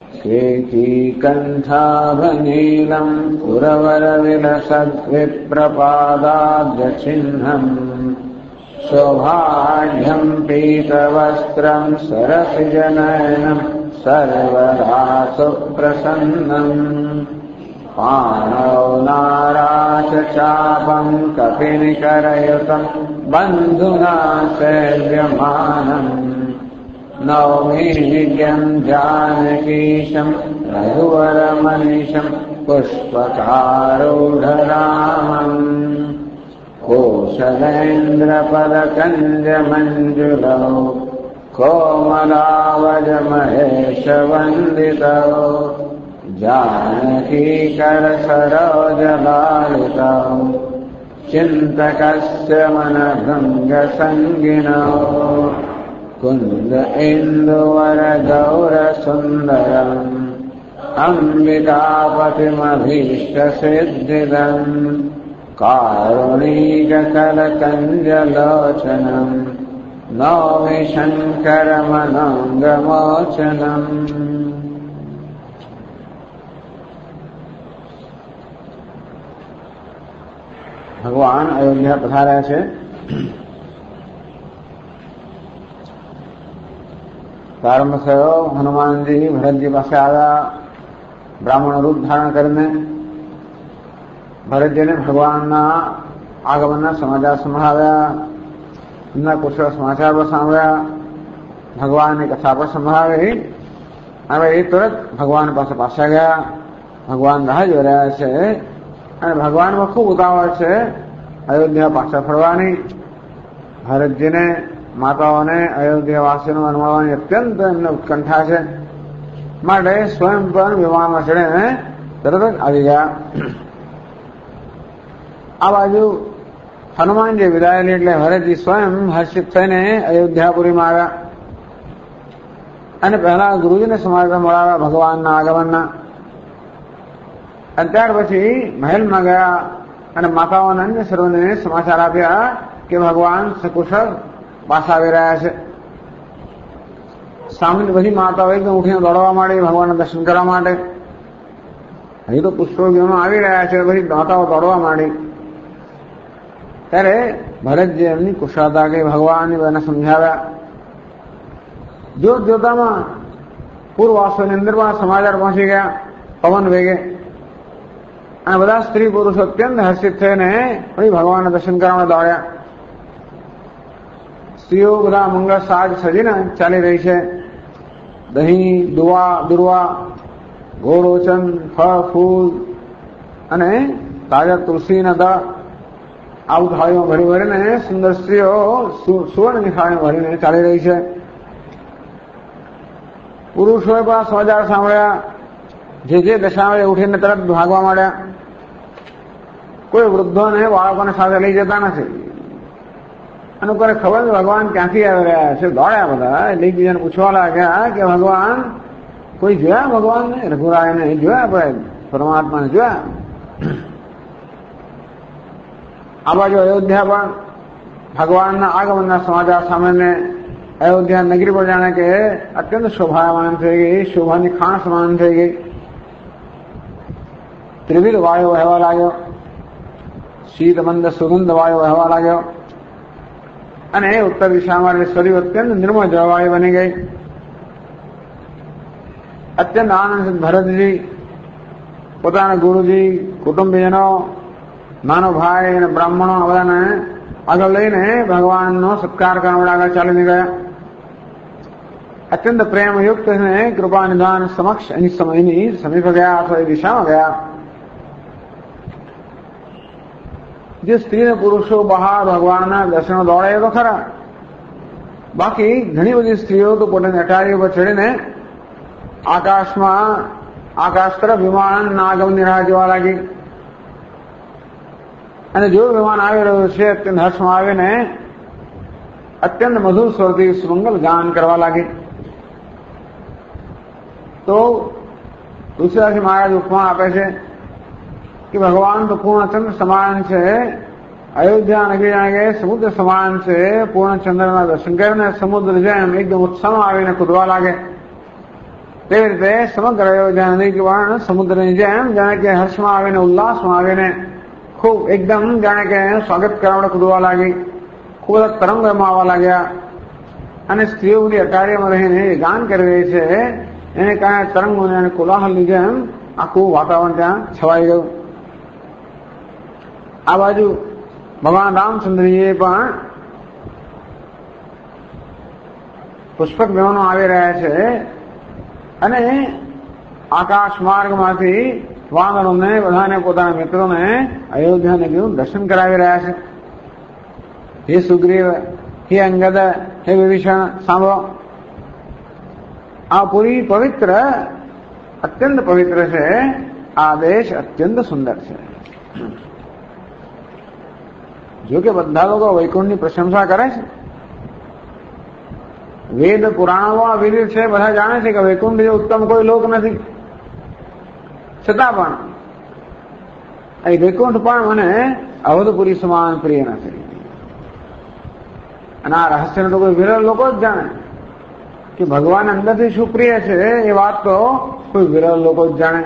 केचिकण्ठाभनीलम् पुरवरविलसद्विप्रपादाब्जचिह्नम् शोभाढ्यम् पीतवस्त्रम् सरसिजनयनम् सर्वदा सुप्रसन्नम् पाणौ नाराशचापम् कपिनिकरयुतम् बन्धुना सेव्यमानम् नौमीड्यम् जानकीशम् रघुवरमनिशम् पुष्पकारूढरामम् कोशलेन्द्रपदकञ्जमञ्जुलौ कोमलावजमहेशवन्दितौ जानकीकरसरोजलालितौ चिन्तकस्य मनभृङ्गसङ्गिनौ कुन्द इन्दुवरगौरसुन्दरम् अम्बिकापतिमभीष्टसिद्धिदम् कारुणीककलकञ्जलोचनम् नौमि शङ्करमनोङ्गमोचनम्। ભગવાન અયોધ્યા પધાર્યા છે. પ્રારંભ થયો. હનુમાનજી ભરતજી પાસે આવ્યા બ્રાહ્મણ રૂપ ધારણ કરીને. ભરતજીને ભગવાનના આગમનના સમાચાર સંભળાવ્યા, એમના કુશળ સમાચાર પણ સાંભળ્યા, ભગવાનની કથા પણ સંભળાવી અને એ તરત ભગવાન પાસે પાછા ગયા. ભગવાન રાહ જોઈ રહ્યા છે અને ભગવાનમાં ખૂબ ઉતાવળ છે અયોધ્યા પાછા ફરવાની. ભરતજીને માતાઓને અયોધ્યાવાસીઓને મળવાની અત્યંત એમને ઉત્કંઠા છે, માટે સ્વયં પણ વિમાનમાં ચડીને તરત જ આવી ગયા. આ બાજુ હનુમાનજી વિદાયેલી એટલે ભરતજી સ્વયં હર્ષિત થઈને અયોધ્યાપુરીમાં આવ્યા અને પહેલા ગુરુજીને સમાચાર મળાવ્યા ભગવાનના આગમનના. અને ત્યાર પછી મહેલમાં ગયા અને માતાઓને અન્ય સર્વને સમાચાર આપ્યા કે ભગવાન સકુશળ પાછા આવી રહ્યા છે. સામાન્ય બધી માતાઓ એકદમ ઉઠીને દોડવા માંડી ભગવાનના દર્શન કરવા માટે. હજી તો પુષ્પોગીઓનો આવી રહ્યા છે, બધી માતાઓ દોડવા માંડી. ત્યારે ભરતજી એમની કુશળતા કઈ ભગવાનની બધાને સમજાવ્યા. જોત જોતામાં પૂર્વવાસોની અંદરમાં સમાચાર પહોંચી ગયા પવન વેગે અને બધા સ્ત્રી પુરુષો અત્યંત હર્ષિત થઈને ભગવાનના દર્શન કરવા દોડ્યા. સ્ત્રીઓ બધા મંગળ સાજ સજીને ચાલી રહી છે. દહીં, દુર્વા, ગોળોચન, ફળ ફૂલ અને તાજા તુલસીના દળ આવું થાળીઓ ભરી ભરીને સુંદર સ્ત્રીઓ સુવર્ણની થાળીઓ ભરીને ચાલી રહી છે. પુરુષોએ પણ સમાચાર સાંભળ્યા. જે દશાએ ઉઠીને તરત ભાગવા માંડ્યા. કોઈ વૃદ્ધોને બાળકોને સાથે લઈ જતા નથી અને કોઈને ખબર નથી ભગવાન ક્યાંથી આવી રહ્યા છે. દોડ્યા બધા એટલે એકબીજાને પૂછવા લાગ્યા કે ભગવાન કોઈ જોયા ભગવાનને? રઘુરાયને જોયા, આપણે પરમાત્માને જોયા? આ બાજુ અયોધ્યા પણ ભગવાનના આગમનના સમાચાર સાંભળીને અયોધ્યા નગરી પર જાણે કે અત્યંત શોભાયમાન થઈ ગઈ, શોભાની ખાણ સમાન થઈ ગઈ. ત્રિવિધ વાયુ વહેવા લાગ્યો, શીત મંદ સુગંધ વાયુ વહેવા લાગ્યો અને ઉત્તર દિશામાં શરીર અત્યંત નિર્મળ જળવાયુ બની ગઈ. અત્યંત આનંદ ભરતજી પોતાના ગુરુજી, કુટુંબીજનો, નાનો ભાઈ અને બ્રાહ્મણો બધાને આગળ લઈને ભગવાનનો સત્કાર કરવા આગળ ચાલી નીકળ્યા. અત્યંત પ્રેમયુક્ત કૃપા નિધાન સમક્ષ એની સમીપ ગયા અથવા એ દિશામાં ગયા. જે સ્ત્રી અને પુરુષો બહાર ભગવાનના દર્શનો દોડે તો ખરા, બાકી ઘણી બધી સ્ત્રીઓ તો પોતાની અટારી ઉપર ચડીને આકાશમાં આકાશ તરફ વિમાનના આગમનની રાહ જોવા લાગી અને જો વિમાન આવી રહ્યું છે અત્યંત હર્ષમાં આવીને અત્યંત મધુર સ્વરથી સુમંગલ ગાન કરવા લાગી. તો તુલસીદાસજી મહારાજ ઉપમા આપે છે કે ભગવાન તો પૂર્ણચંદ્ર સમાન છે. અયોધ્યા નગરી જાણે કે સમુદ્ર સમાન છે. પૂર્ણચંદ્રના દર્શન કરીને સમુદ્ર જેમ એકદમ ઉત્સાહમાં આવીને કૂદવા લાગે. તેવી રીતે સમગ્ર અયોધ્યા નદી પણ સમુદ્રની જેમ જાણે કે હર્ષમાં આવીને ઉલ્લાસમાં આવીને ખૂબ એકદમ જાણે કે સ્વાગત કરવા કૂદવા લાગી, ખૂબ બધા તરંગ એમાં આવવા લાગ્યા અને સ્ત્રીઓ બધી અટારીમાં રહીને ગાન કરી રહી છે. એને કારણે તરંગોને અને કોલાહલની જેમ આખું વાતાવરણ ત્યાં છવાઈ ગયું. આ બાજુ ભગવાન રામચંદ્રજીએ પણ પુષ્પક વિમાનો આવી રહ્યા છે અને આકાશ માર્ગમાંથી વાનરોને બધાને પોતાના મિત્રોને અયોધ્યા નગરીનું દર્શન કરાવી રહ્યા છે. હે સુગ્રીવ, હે અંગદ, હે વિભીષણ, સાંભળો, આ પૂરી પવિત્ર, અત્યંત પવિત્ર છે. આ દેશ અત્યંત સુંદર છે. જો કે બધા લોકો વૈકુંઠની પ્રશંસા કરે છે. વેદ પુરાણોમાં વિધિ છે, બધા જાણે છે કે વૈકુંઠ જે ઉત્તમ કોઈ લોક નથી. છતાં પણ એ વૈકુંઠ પણ મને અવધપુરી સમાન પ્રિય નથી. અને આ રહસ્યને તો કોઈ વિરલ લોકો જ જાણે કે ભગવાન અંદરથી શું પ્રિય છે. એ વાત તો કોઈ વિરલ લોકો જ જાણે.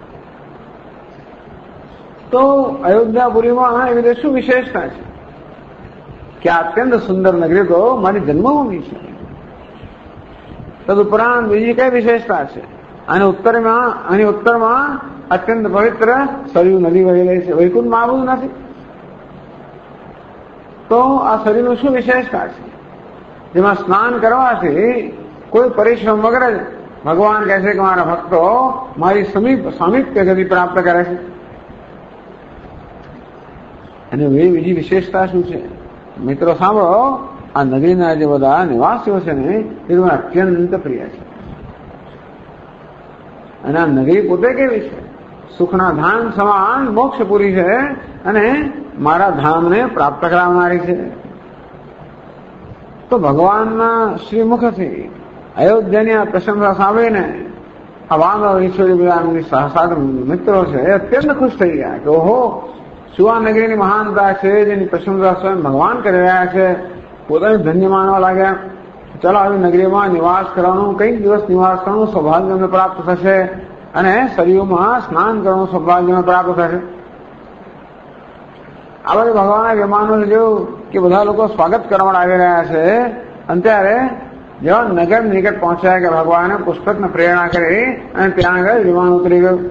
તો અયોધ્યાપુરીમાં એવી રીતે શું વિશેષતા છે કે આ અત્યંત સુંદર નગરી તો મારી જન્મભૂમિ છે. તદુપરાંત બીજી કઈ વિશેષતા છે? અને ઉત્તરમાં અત્યંત પવિત્ર સરયુ નદી વહેલી છે. વૈકુંઠમાં આવું નથી. તો આ સરયુનું શું વિશેષતા છે જેમાં સ્નાન કરવાથી કોઈ પરિશ્રમ વગર જ ભગવાન કહે છે કે મારા ભક્તો મારી સામીપ્ય ગતિ પ્રાપ્ત કરે છે. અને બીજી વિશેષતા શું છે? મિત્રો સાંભળો, આ નગરીના જે બધા નિવાસીઓ છે ને એ મને અત્યંત પ્રિય છે. અને આ નગરી પોતે કેવી છે? સુખના ધામ સમાન મોક્ષપુરી છે અને મારા ધામને પ્રાપ્ત કરાવનારી છે. તો ભગવાનના શ્રીમુખથી અયોધ્યાની આ પ્રશંસા સાંભળીને આ વાનર ઈશ્વરી સહસાગર મિત્રો છે એ અત્યંત ખુશ થઈ ગયા કે ઓહો, શું આ નગરીની મહાનતા છે જેની પ્રશંસા સ્વયં ભગવાન કરી રહ્યા છે. પોતાને ધન્ય માનવા લાગ્યા. ચાલો આવી નગરીમાં નિવાસ કરવાનું, કઈક દિવસ નિવાસ કરવાનું સૌભાગ્ય અમને પ્રાપ્ત થશે અને સરયુમાં સ્નાન કરવાનું સૌભાગ્ય અમને પ્રાપ્ત થશે. આ બધું ભગવાનના વિમાનો જોયું કે બધા લોકો સ્વાગત કરવા આવી રહ્યા છે. અને ત્યારે જેવા નગર નિકટ પહોંચ્યા કે ભગવાને પુષ્પકને પ્રેરણા કરી અને ત્યાં આગળ વિમાન ઉતરી ગયું.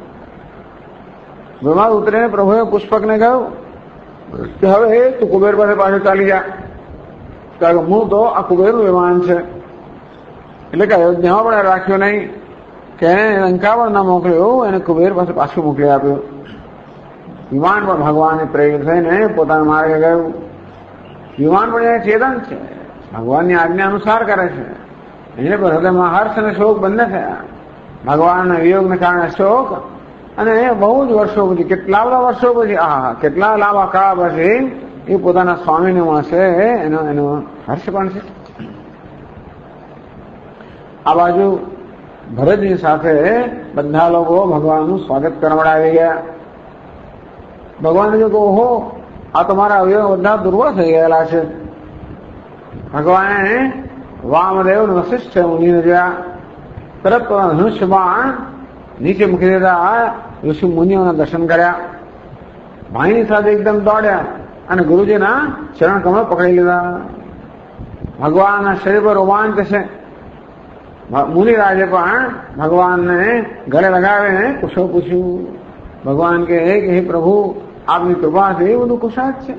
વિમાન ઉતરીને પ્રભુએ પુષ્પકને કહ્યું કે હવે તું કુબેર પાસે પાછો ચાલી જા, કારણ કે હું તો આ કુબેરનું વિમાન છે. એટલે કે અયોધ્યામાં પણ રાખ્યો નહીં કે એને લંકા પણ ના મોકલ્યું, એને કુબેર પાસે પાછું મોકલી આપ્યું. વિમાન પણ ભગવાને પ્રેરિત થઈને પોતાના માર્ગે ગયું. વિમાન પણ એ ચેતન છે, ભગવાનની આજ્ઞા અનુસાર કરે છે. એને પર હૃદયમાં હર્ષ અને શોક બંને થયા. ભગવાનના વિયોગને કારણે શોક અને બહુ જ વર્ષો પછી, કેટલા બધા વર્ષો પછી, કેટલા લાંબા કાળ પછી એ પોતાના સ્વામીને મળશે એનો હર્ષ પણ છે. આ બાજુ ભરતની સાથે બધા લોકો ભગવાનનું સ્વાગત કરવા આવી ગયા. ભગવાને જો ઓહો, આ તમારા અવયવ બધા દુર્બળ થઈ ગયેલા છે. ભગવાને વામદેવ વશિષ્ઠ મુનિને જોયા, તરત ધનુષ્ય બાણ નીચે મૂકી દીધા. ઋષિ મુનિઓના દર્શન કર્યા, ભાઈની સાથે એકદમ દોડ્યા અને ગુરુજીના ચરણ કમળ પકડી લીધા. ભગવાનના શરીર પર રોમાંચ છે. મુનિરાજે પણ ભગવાનને ગળે લગાવીને કુશળ પૂછ્યું. ભગવાન કહે કે હે પ્રભુ, આપની કૃપાથી એ બધું કુશાદ છે.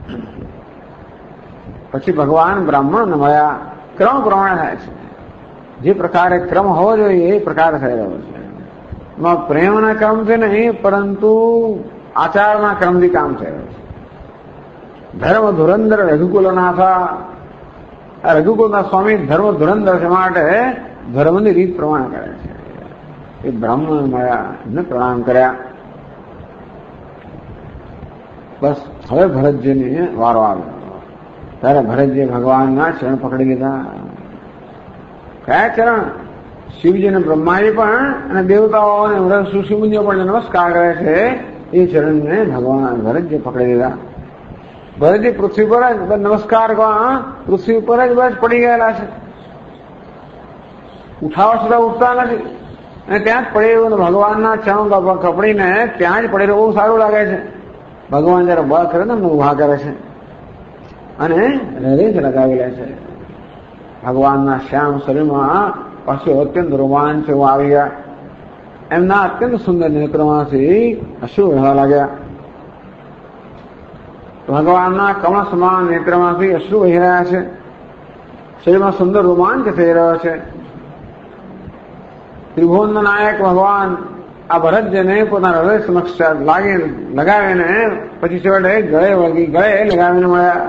પછી ભગવાન બ્રાહ્મણને મળ્યા. ક્રમ પ્રમાણે થાય છે. જે પ્રકારે ક્રમ હોવો જોઈએ એ પ્રકારે થઈ રહ્યો છે. એમાં પ્રેમના ક્રમથી નહીં પરંતુ આચારના ક્રમથી કામ થઈ રહ્યું છે. ધર્મ ધુરંધર રઘુકુલનાથા, આ રઘુકુલના સ્વામી ધર્મ ધુરંધર છે માટે ધર્મની રીત પ્રમાણે કરે છે. એ બ્રાહ્મણ મળ્યા, એમને પ્રણામ કર્યા. બસ હવે ભરતજીને વારો આવ્યો. ત્યારે ભરતજીએ ભગવાનના ચરણ પકડી લીધા. કયા ચરણ? શિવજી અને બ્રહ્માજી પણ અને દેવતાઓ અને ઋષિમુનિઓ પણ નમસ્કાર કરે છે એ ચરણને ભગવાન ભરતજી પકડી લીધા. ભરતજી પૃથ્વી પર જ નમસ્કાર પૃથ્વી પર જ બસ પડી ગયેલા છે. ઉઠાવવા છતાં ઉઠતા નથી અને ત્યાં જ પડે એવું ભગવાનના ચરણ કપડીને ત્યાં જ પડેલું બહુ સારું લાગે છે. ભગવાન જયારે બળ કરે ને ઉભા કરે છે અને હૃદય જ લગાવી લે છે. ભગવાનના શ્યામ શરીરમાં પાછું અત્યંત રોમાંચ આવી ગયા. એમના અત્યંત સુંદર નેત્રોમાંથી અશ્રુ વહેવા લાગ્યા. ભગવાનના કમળ સમાન નેત્રમાંથી અશ્રુ વહી રહ્યા છે. શરીરમાં સુંદર રોમાંચ થઈ રહ્યો છે. ત્રિભુવનના નાયક ભગવાન આ ભરતજીને પોતાના હૃદય સમક્ષ લગાવીને પછી છેવટે ગળે લગાવીને મળ્યા.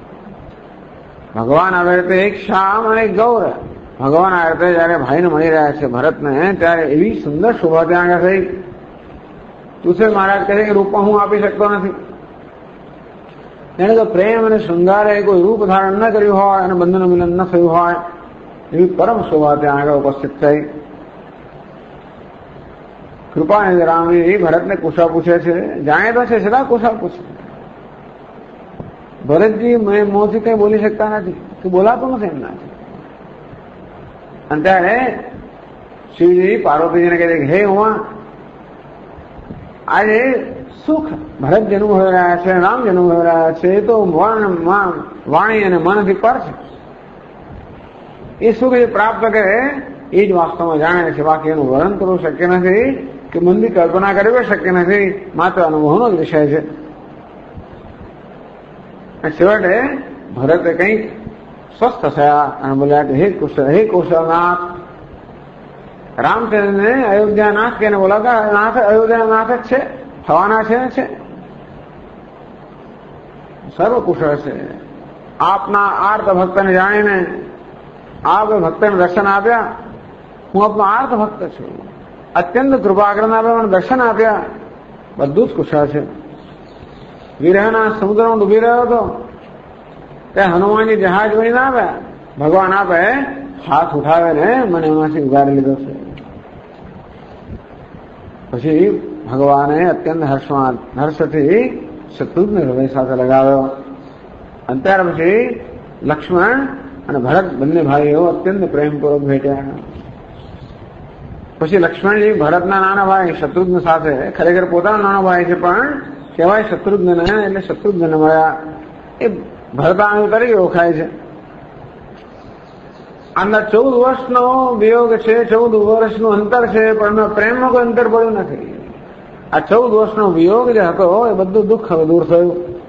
ભગવાન આવી રીતે એક શ્યામ અને એક ગૌર. ભગવાન આ રીતે જયારે ભાઈને મળી રહ્યા છે ભરતને, ત્યારે એવી સુંદર શોભા ત્યાં આગળ થઈ. તુસે મહારાજ કહે કે રૂપમાં હું આપી શકતો નથી. એને તો પ્રેમ અને શૃંગારે કોઈ રૂપ ધારણ ન કર્યું હોય અને બંધનું મિલન ન થયું હોય એવી પરમ શોભા ત્યાં આગળ ઉપસ્થિત થઈ. કૃપાનિધિ રામજી ભરતને કુશળ પૂછે છે. જાણે તો છે છતાં કુશળ પૂછે. ભરતજી મોંથી કઈ બોલી શકતા નથી કે બોલાતું નથી એમનાથી. અને ત્યારે શિવજી પાર્વતીજીને કહે છે, હે ઉમા, આજે સુખ ભરત જન્મ હોઈ રહ્યા છે, રામ જન્મ હોઈ રહ્યા છે, એ તો વાણી અને મનથી પર છે. એ સુખ જે પ્રાપ્ત કરે એ જ વાસ્તવમાં જાણે છે. બાકી એનું વર્ણન કરવું શક્ય નથી કે મનની કલ્પના કરવી શક્ય નથી. માત્ર અનુભવનો જ વિષય છે. છેવટે ભરતે કંઈક સ્વસ્થ થયા અને બોલ્યા કે હે કુશળનાથ. રામચંદ્રને અયોધ્યાનાથ કે બોલાતા નાથ અયોધ્યાનાથ જ છે, થવાના છે સર્વ કુશળ છે. આપના આર્ત ભક્તને જાણીને આપે ભક્તને દર્શન આપ્યા. હું આપનો આર્ત ભક્ત છું. અત્યંત કૃપાગ્રહના આપે મને દર્શન આપ્યા. બધું જ કુશળ છે. વિરહના સમુદ્રમાં ડૂબી રહ્યો હતો ત્યાં હનુમાનજી જહાજ બનીને આવ્યા. ભગવાન આપે હાથ ઉઠાવે ને મને એમાંથી ઉગારી લીધો છે. પછી ભગવાને અત્યંત હર્ષથી શત્રુઘ્ન હૃદય સાથે લગાવ્યો. અને ત્યાર પછી લક્ષ્મણ અને ભરત બંને ભાઈઓ અત્યંત પ્રેમપૂર્વક ભેટ્યા. પછી લક્ષ્મણજી ભરતના નાના ભાઈ શત્રુઘ્ન સાથે, ખરેખર પોતાનો નાનો ભાઈ છે પણ કહેવાય શત્રુઘ્ન, એટલે શત્રુઘ્ન મળ્યા. એ ભરતાણુ તરીકે ઓળખાય છે. આના 14 વર્ષનો વિયોગ છે, 14 વર્ષનું અંતર છે, પણ પ્રેમમાં કોઈ અંતર પડ્યું નથી. આ 14 વર્ષનો વિયોગ જે હતો એ બધું દુઃખ હવે દૂર થયું.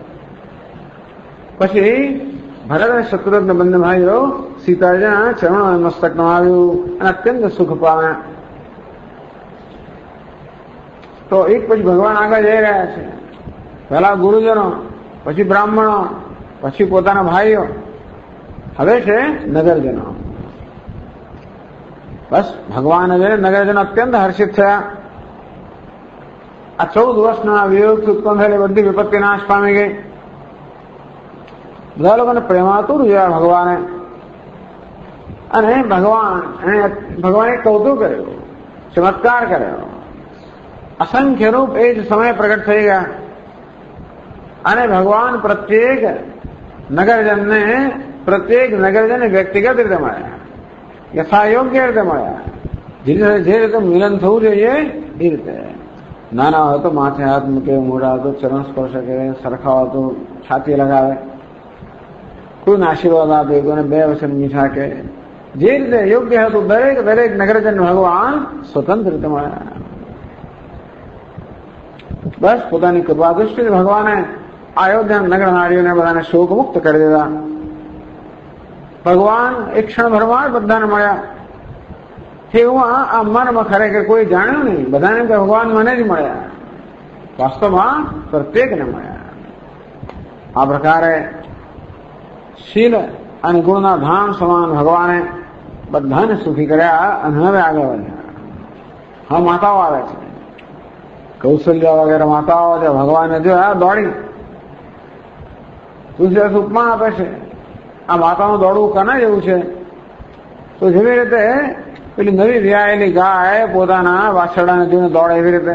પછી ભરત અને શત્રુઘ્ન બંને ભાઈઓ સીતાજીના ચરણોમાં મસ્તક નમાવ્યું અને અત્યંત સુખ પામ્યા. તો એક પછી ભગવાન આગળ જઈ રહ્યા છે. પહેલા ગુરુજનો, પછી બ્રાહ્મણો, પછી પોતાના ભાઈઓ, હવે છે નગરજનો. બસ ભગવાન નગરજનો અત્યંત હર્ષિત થયા. આ 14 વર્ષના વિયોગથી ઉત્પન્ન થયેલી બધી વિપત્તિ નાશ પામી ગઈ. બધા લોકોને પ્રેમાતુર જોયા ભગવાને. અને ભગવાને કૌતુક કર્યું, ચમત્કાર કર્યો. અસંખ્ય રૂપ એ જ સમય પ્રગટ થઈ ગયા. અને ભગવાન પ્રત્યેક નગરજનને વ્યક્તિગત રીતે મળ્યા, યથાયોગ્ય રીતે મળ્યા. જે રીતે મિલન થવું જોઈએ એ રીતે. નાના હોય તો માથે હાથ મૂકે, મોઢા હોય તો ચરણ સ્પર્શ કરે, સરખા હોય તો છાતી લગાવે, કોઈને આશીર્વાદ આપે, કોઈને 2 વચન મીઠા કે, જે રીતે યોગ્ય હતું દરેક નગરજન ભગવાન સ્વતંત્ર રીતે મળ્યા. બસ પોતાની કૃપા દૃષ્ટિ ભગવાને અયોધ્યા નગર નારીઓને બધાને શોક મુક્ત કરી દીધા. ભગવાન એક ક્ષણભરમાં જ બધાને મળ્યા. એવું આ મર્મ ખરેખર કોઈ જાણ્યું નહીં. બધાને ભગવાન મને જ મળ્યા. વાસ્તવમાં પ્રત્યેકને મળ્યા. આ પ્રકારે શીલ અને ગુણના ધામ સમાન ભગવાને બધાને સુખી કર્યા અને હવે આગળ વધ્યા. હા, માતાઓ આવે છે, કૌશલ્ય વગેરે માતાઓ છે. ભગવાને જોયા દોડી તુલસીદાસ ઉપમા આપે છે. આ માતાનું દોડવું કના જેવું છે? તો જેવી રીતે પેલી નવી વિયાયેલી ગાય પોતાના વાછરડાને જોઈને દોડે એવી રીતે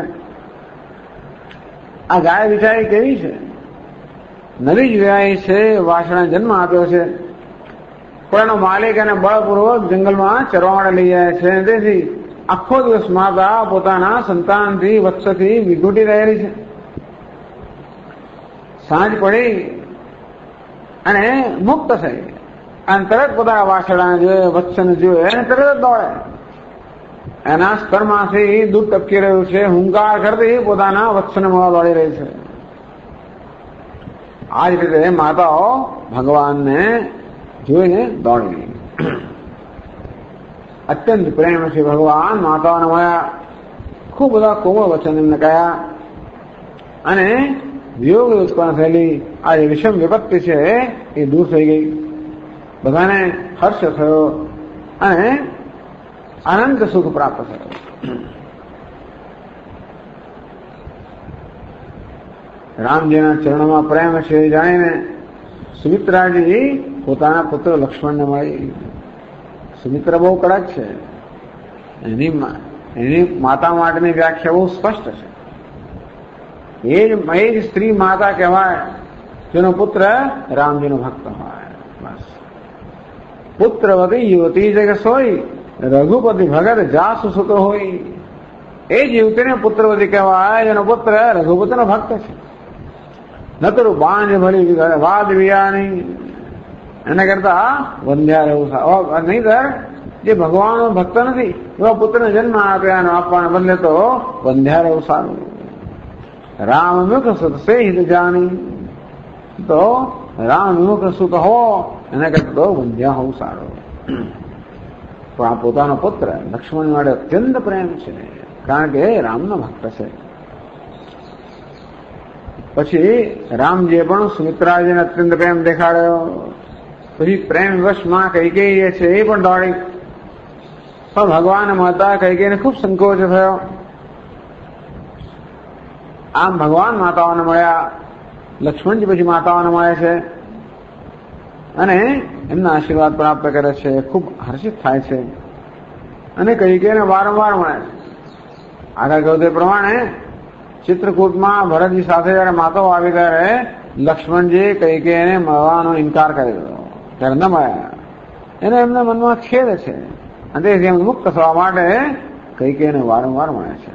આ ગાય બિચારી કેવી છે? નવી જ વિયાઈ છે, વાછરડાને જન્મ આપ્યો છે. પણ એનો માલિક એને બળપૂર્વક જંગલમાં ચરવા માટે લઈ જાય છે. તેથી આખો દિવસ માતા પોતાના સંતાનથી વત્સથી વિઘૂટી રહેલી છે. સાંજ પડી અને મુક્ત થઈ અને તરત પોતાના વાછરડાને જોઈએ, વત્સને જોઈએ અને તરત જ દોડે. એના સ્તરમાંથી દૂધ ટપકી રહ્યું છે, હુંકાર કરતી પોતાના વત્સને મળવા દોડી રહી છે. આ જ રીતે માતાઓ ભગવાનને જોઈને દોડી. અત્યંત પ્રેમ છે ભગવાન માતાઓને મળ્યા. ખૂબ બધા કોમળ વચન એમને કહ્યા અને વિયોગ ઉત્પન્ન થયેલી આ જે વિષમ વિપત્તિ છે એ દૂર થઈ ગઈ. બધાને હર્ષ થયો અને અનંત સુખ પ્રાપ્ત થયો. રામજીના ચરણોમાં પ્રેમ છે જાણીને સુમિત્રાજી પોતાના પુત્ર લક્ષ્મણને મળી. સુમિત્રા બહુ કડક છે. એની માતા માટેની વ્યાખ્યા બહુ સ્પષ્ટ છે. એ જ સ્ત્રી માતા કહેવાય જેનો પુત્ર રામજીનો ભક્ત હોય. બસ પુત્રવતી યુવતી જગ સોઈ રઘુપતિ ભગત જાસુ સુત હોય. એ જ યુવતીને પુત્રવતી કહેવાય જેનો પુત્ર રઘુપતિનો ભક્ત છે. નતરું બાંજ ભરી વાદ વિયાની એના કરતા વંધ્યા રહેવું સારું. નહીતર જે ભગવાનનો ભક્ત નથી એવા પુત્રને જન્મ આપ્યા આપવાને બદલે તો વંધ્યા રહેવું સારું. રામ મુખ સુત સે હિત જાની, તો રામ મુખ સુત હો એના કરતા તો વંધ્યા હોવું સારું. તો આ પોતાનો પુત્ર લક્ષ્મણ માટે અત્યંત પ્રેમ છે કારણ કે રામનો ભક્ત છે. પછી રામજીએ પણ સુમિત્રાજીને અત્યંત પ્રેમ દેખાડ્યો. પછી પ્રેમ વશમાં કૈકેયી છે એ પણ દોડી. પણ ભગવાન માતા કૈકેયીને ખૂબ સંકોચ થયો. આમ ભગવાન માતાઓને મળ્યા. લક્ષ્મણજી પછી માતાઓને મળે છે અને એમના આશીર્વાદ પ્રાપ્ત કરે છે. ખૂબ હર્ષિત થાય છે અને કૈકેયીને વારંવાર મળે છે. આગળ કહ્યું તે પ્રમાણે ચિત્રકૂટમાં ભરતજી સાથે જયારે માતાઓ આવી ત્યારે લક્ષ્મણજી કૈકેયીને મળવાનો ઇનકાર કરી દીધો. ત્યારે ન મળ્યા. એને એમના મનમાં ખેદ છે અને તેથી એમ મુક્ત થવા માટે કૈકેયીને વારંવાર મળે છે.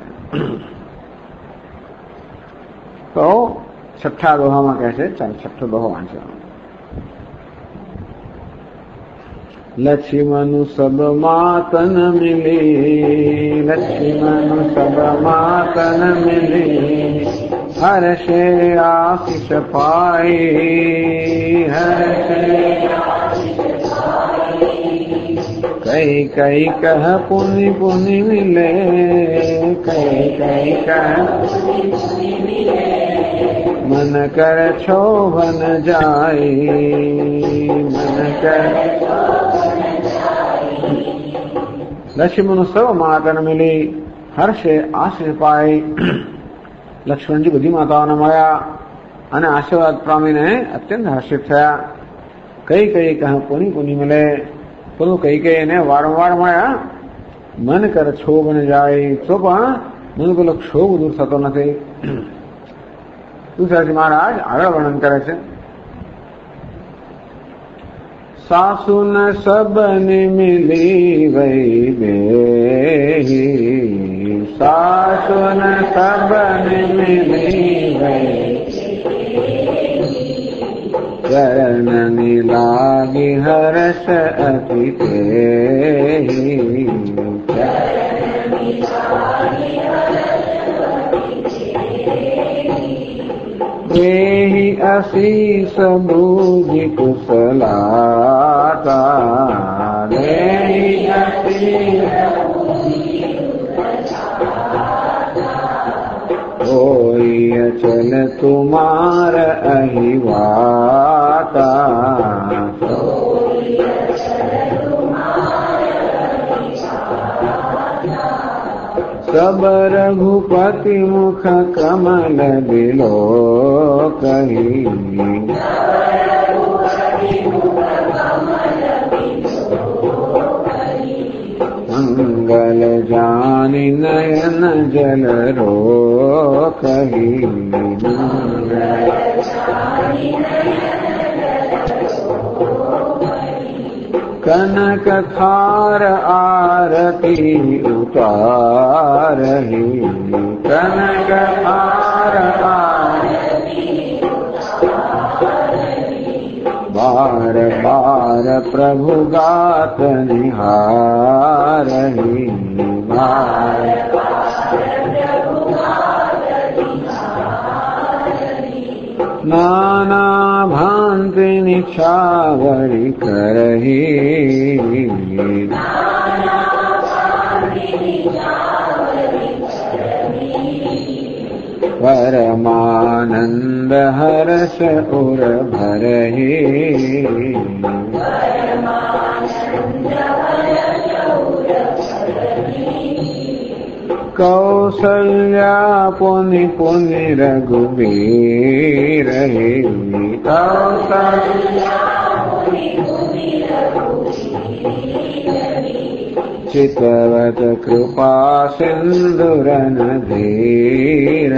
તો છઠ્ઠા દોહામાં કહે છે. ચાલો છઠ્ઠો દોહો વાંચો. લક્ષ્મણ સબ માતન મિલી, લક્ષ્મણ સબ માતન મિલી, હર્ષે આશિષ પાઈ, હર્ષે કઈ કઈ કહ પુનિ પુનિ મિલે, કઈ કઈ કહ મન કર છોભન જાય, મન કર. લક્ષ્મણ સર્વ માતાને મિલી, હર્ષે આશીષ પાઈ. લક્ષ્મણજી બધી માતાઓને મળ્યા અને આશીર્વાદ પામીને અત્યંત હર્ષિત થયા. કઈ કઈ કહે પુનિ પુનિ મળે, પેલું કઈ કઈ એને વારંવાર મળ્યા. મન કર ક્ષોભ ને જાય, તો પણ મને પેલો ક્ષોભ દૂર થતો નથી. તુલસીદાસ મહારાજ આગળ વર્ણન કરે છે. સાસુ ન સબને મિલી વૈ બેહી, સાસુ ન સબને મિલી વૈ, ચરણની લાગી હર્ષ અતિ તેહી, દેહી અશીષ બુધિ કુશલાતા, દેહી અશીષ કોઈ અચલ તુમાર અહિવાતા, સબ રઘુપતિ મુખ કમલ બિલો કહી, મંગલ જાની નયન જલ રો કહી, कनक थार आरती उतारही, कनक थार आरती बार बार प्रभु गात निहारही, बार नाना भांति निछावरी करही, परमानंद हर्ष उर भरही, कौसल्या पुनि पुनि रघुबीर, कौसल्या चितवत कृपा सिंधुरन धीर,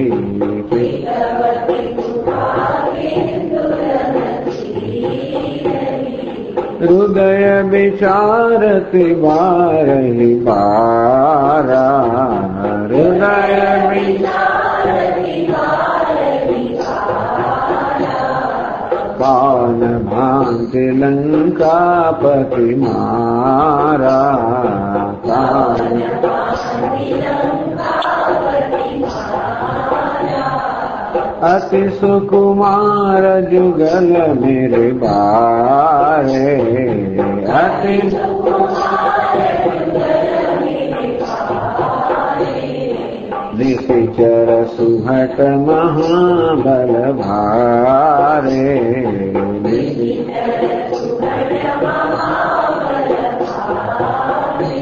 हृदय विचारति बारहि बारा, हृदय विचारति बारहि बारा, पावन भांति लंकापति मारा, पावन भांति लंकापति मारा, अति सुकुमार जुगल मेरे बारे, अति सुकुमार जुगल मेरे बारे, निशिचर सुहट महाबल भारे, निशिचर सुहट महाबल भारे,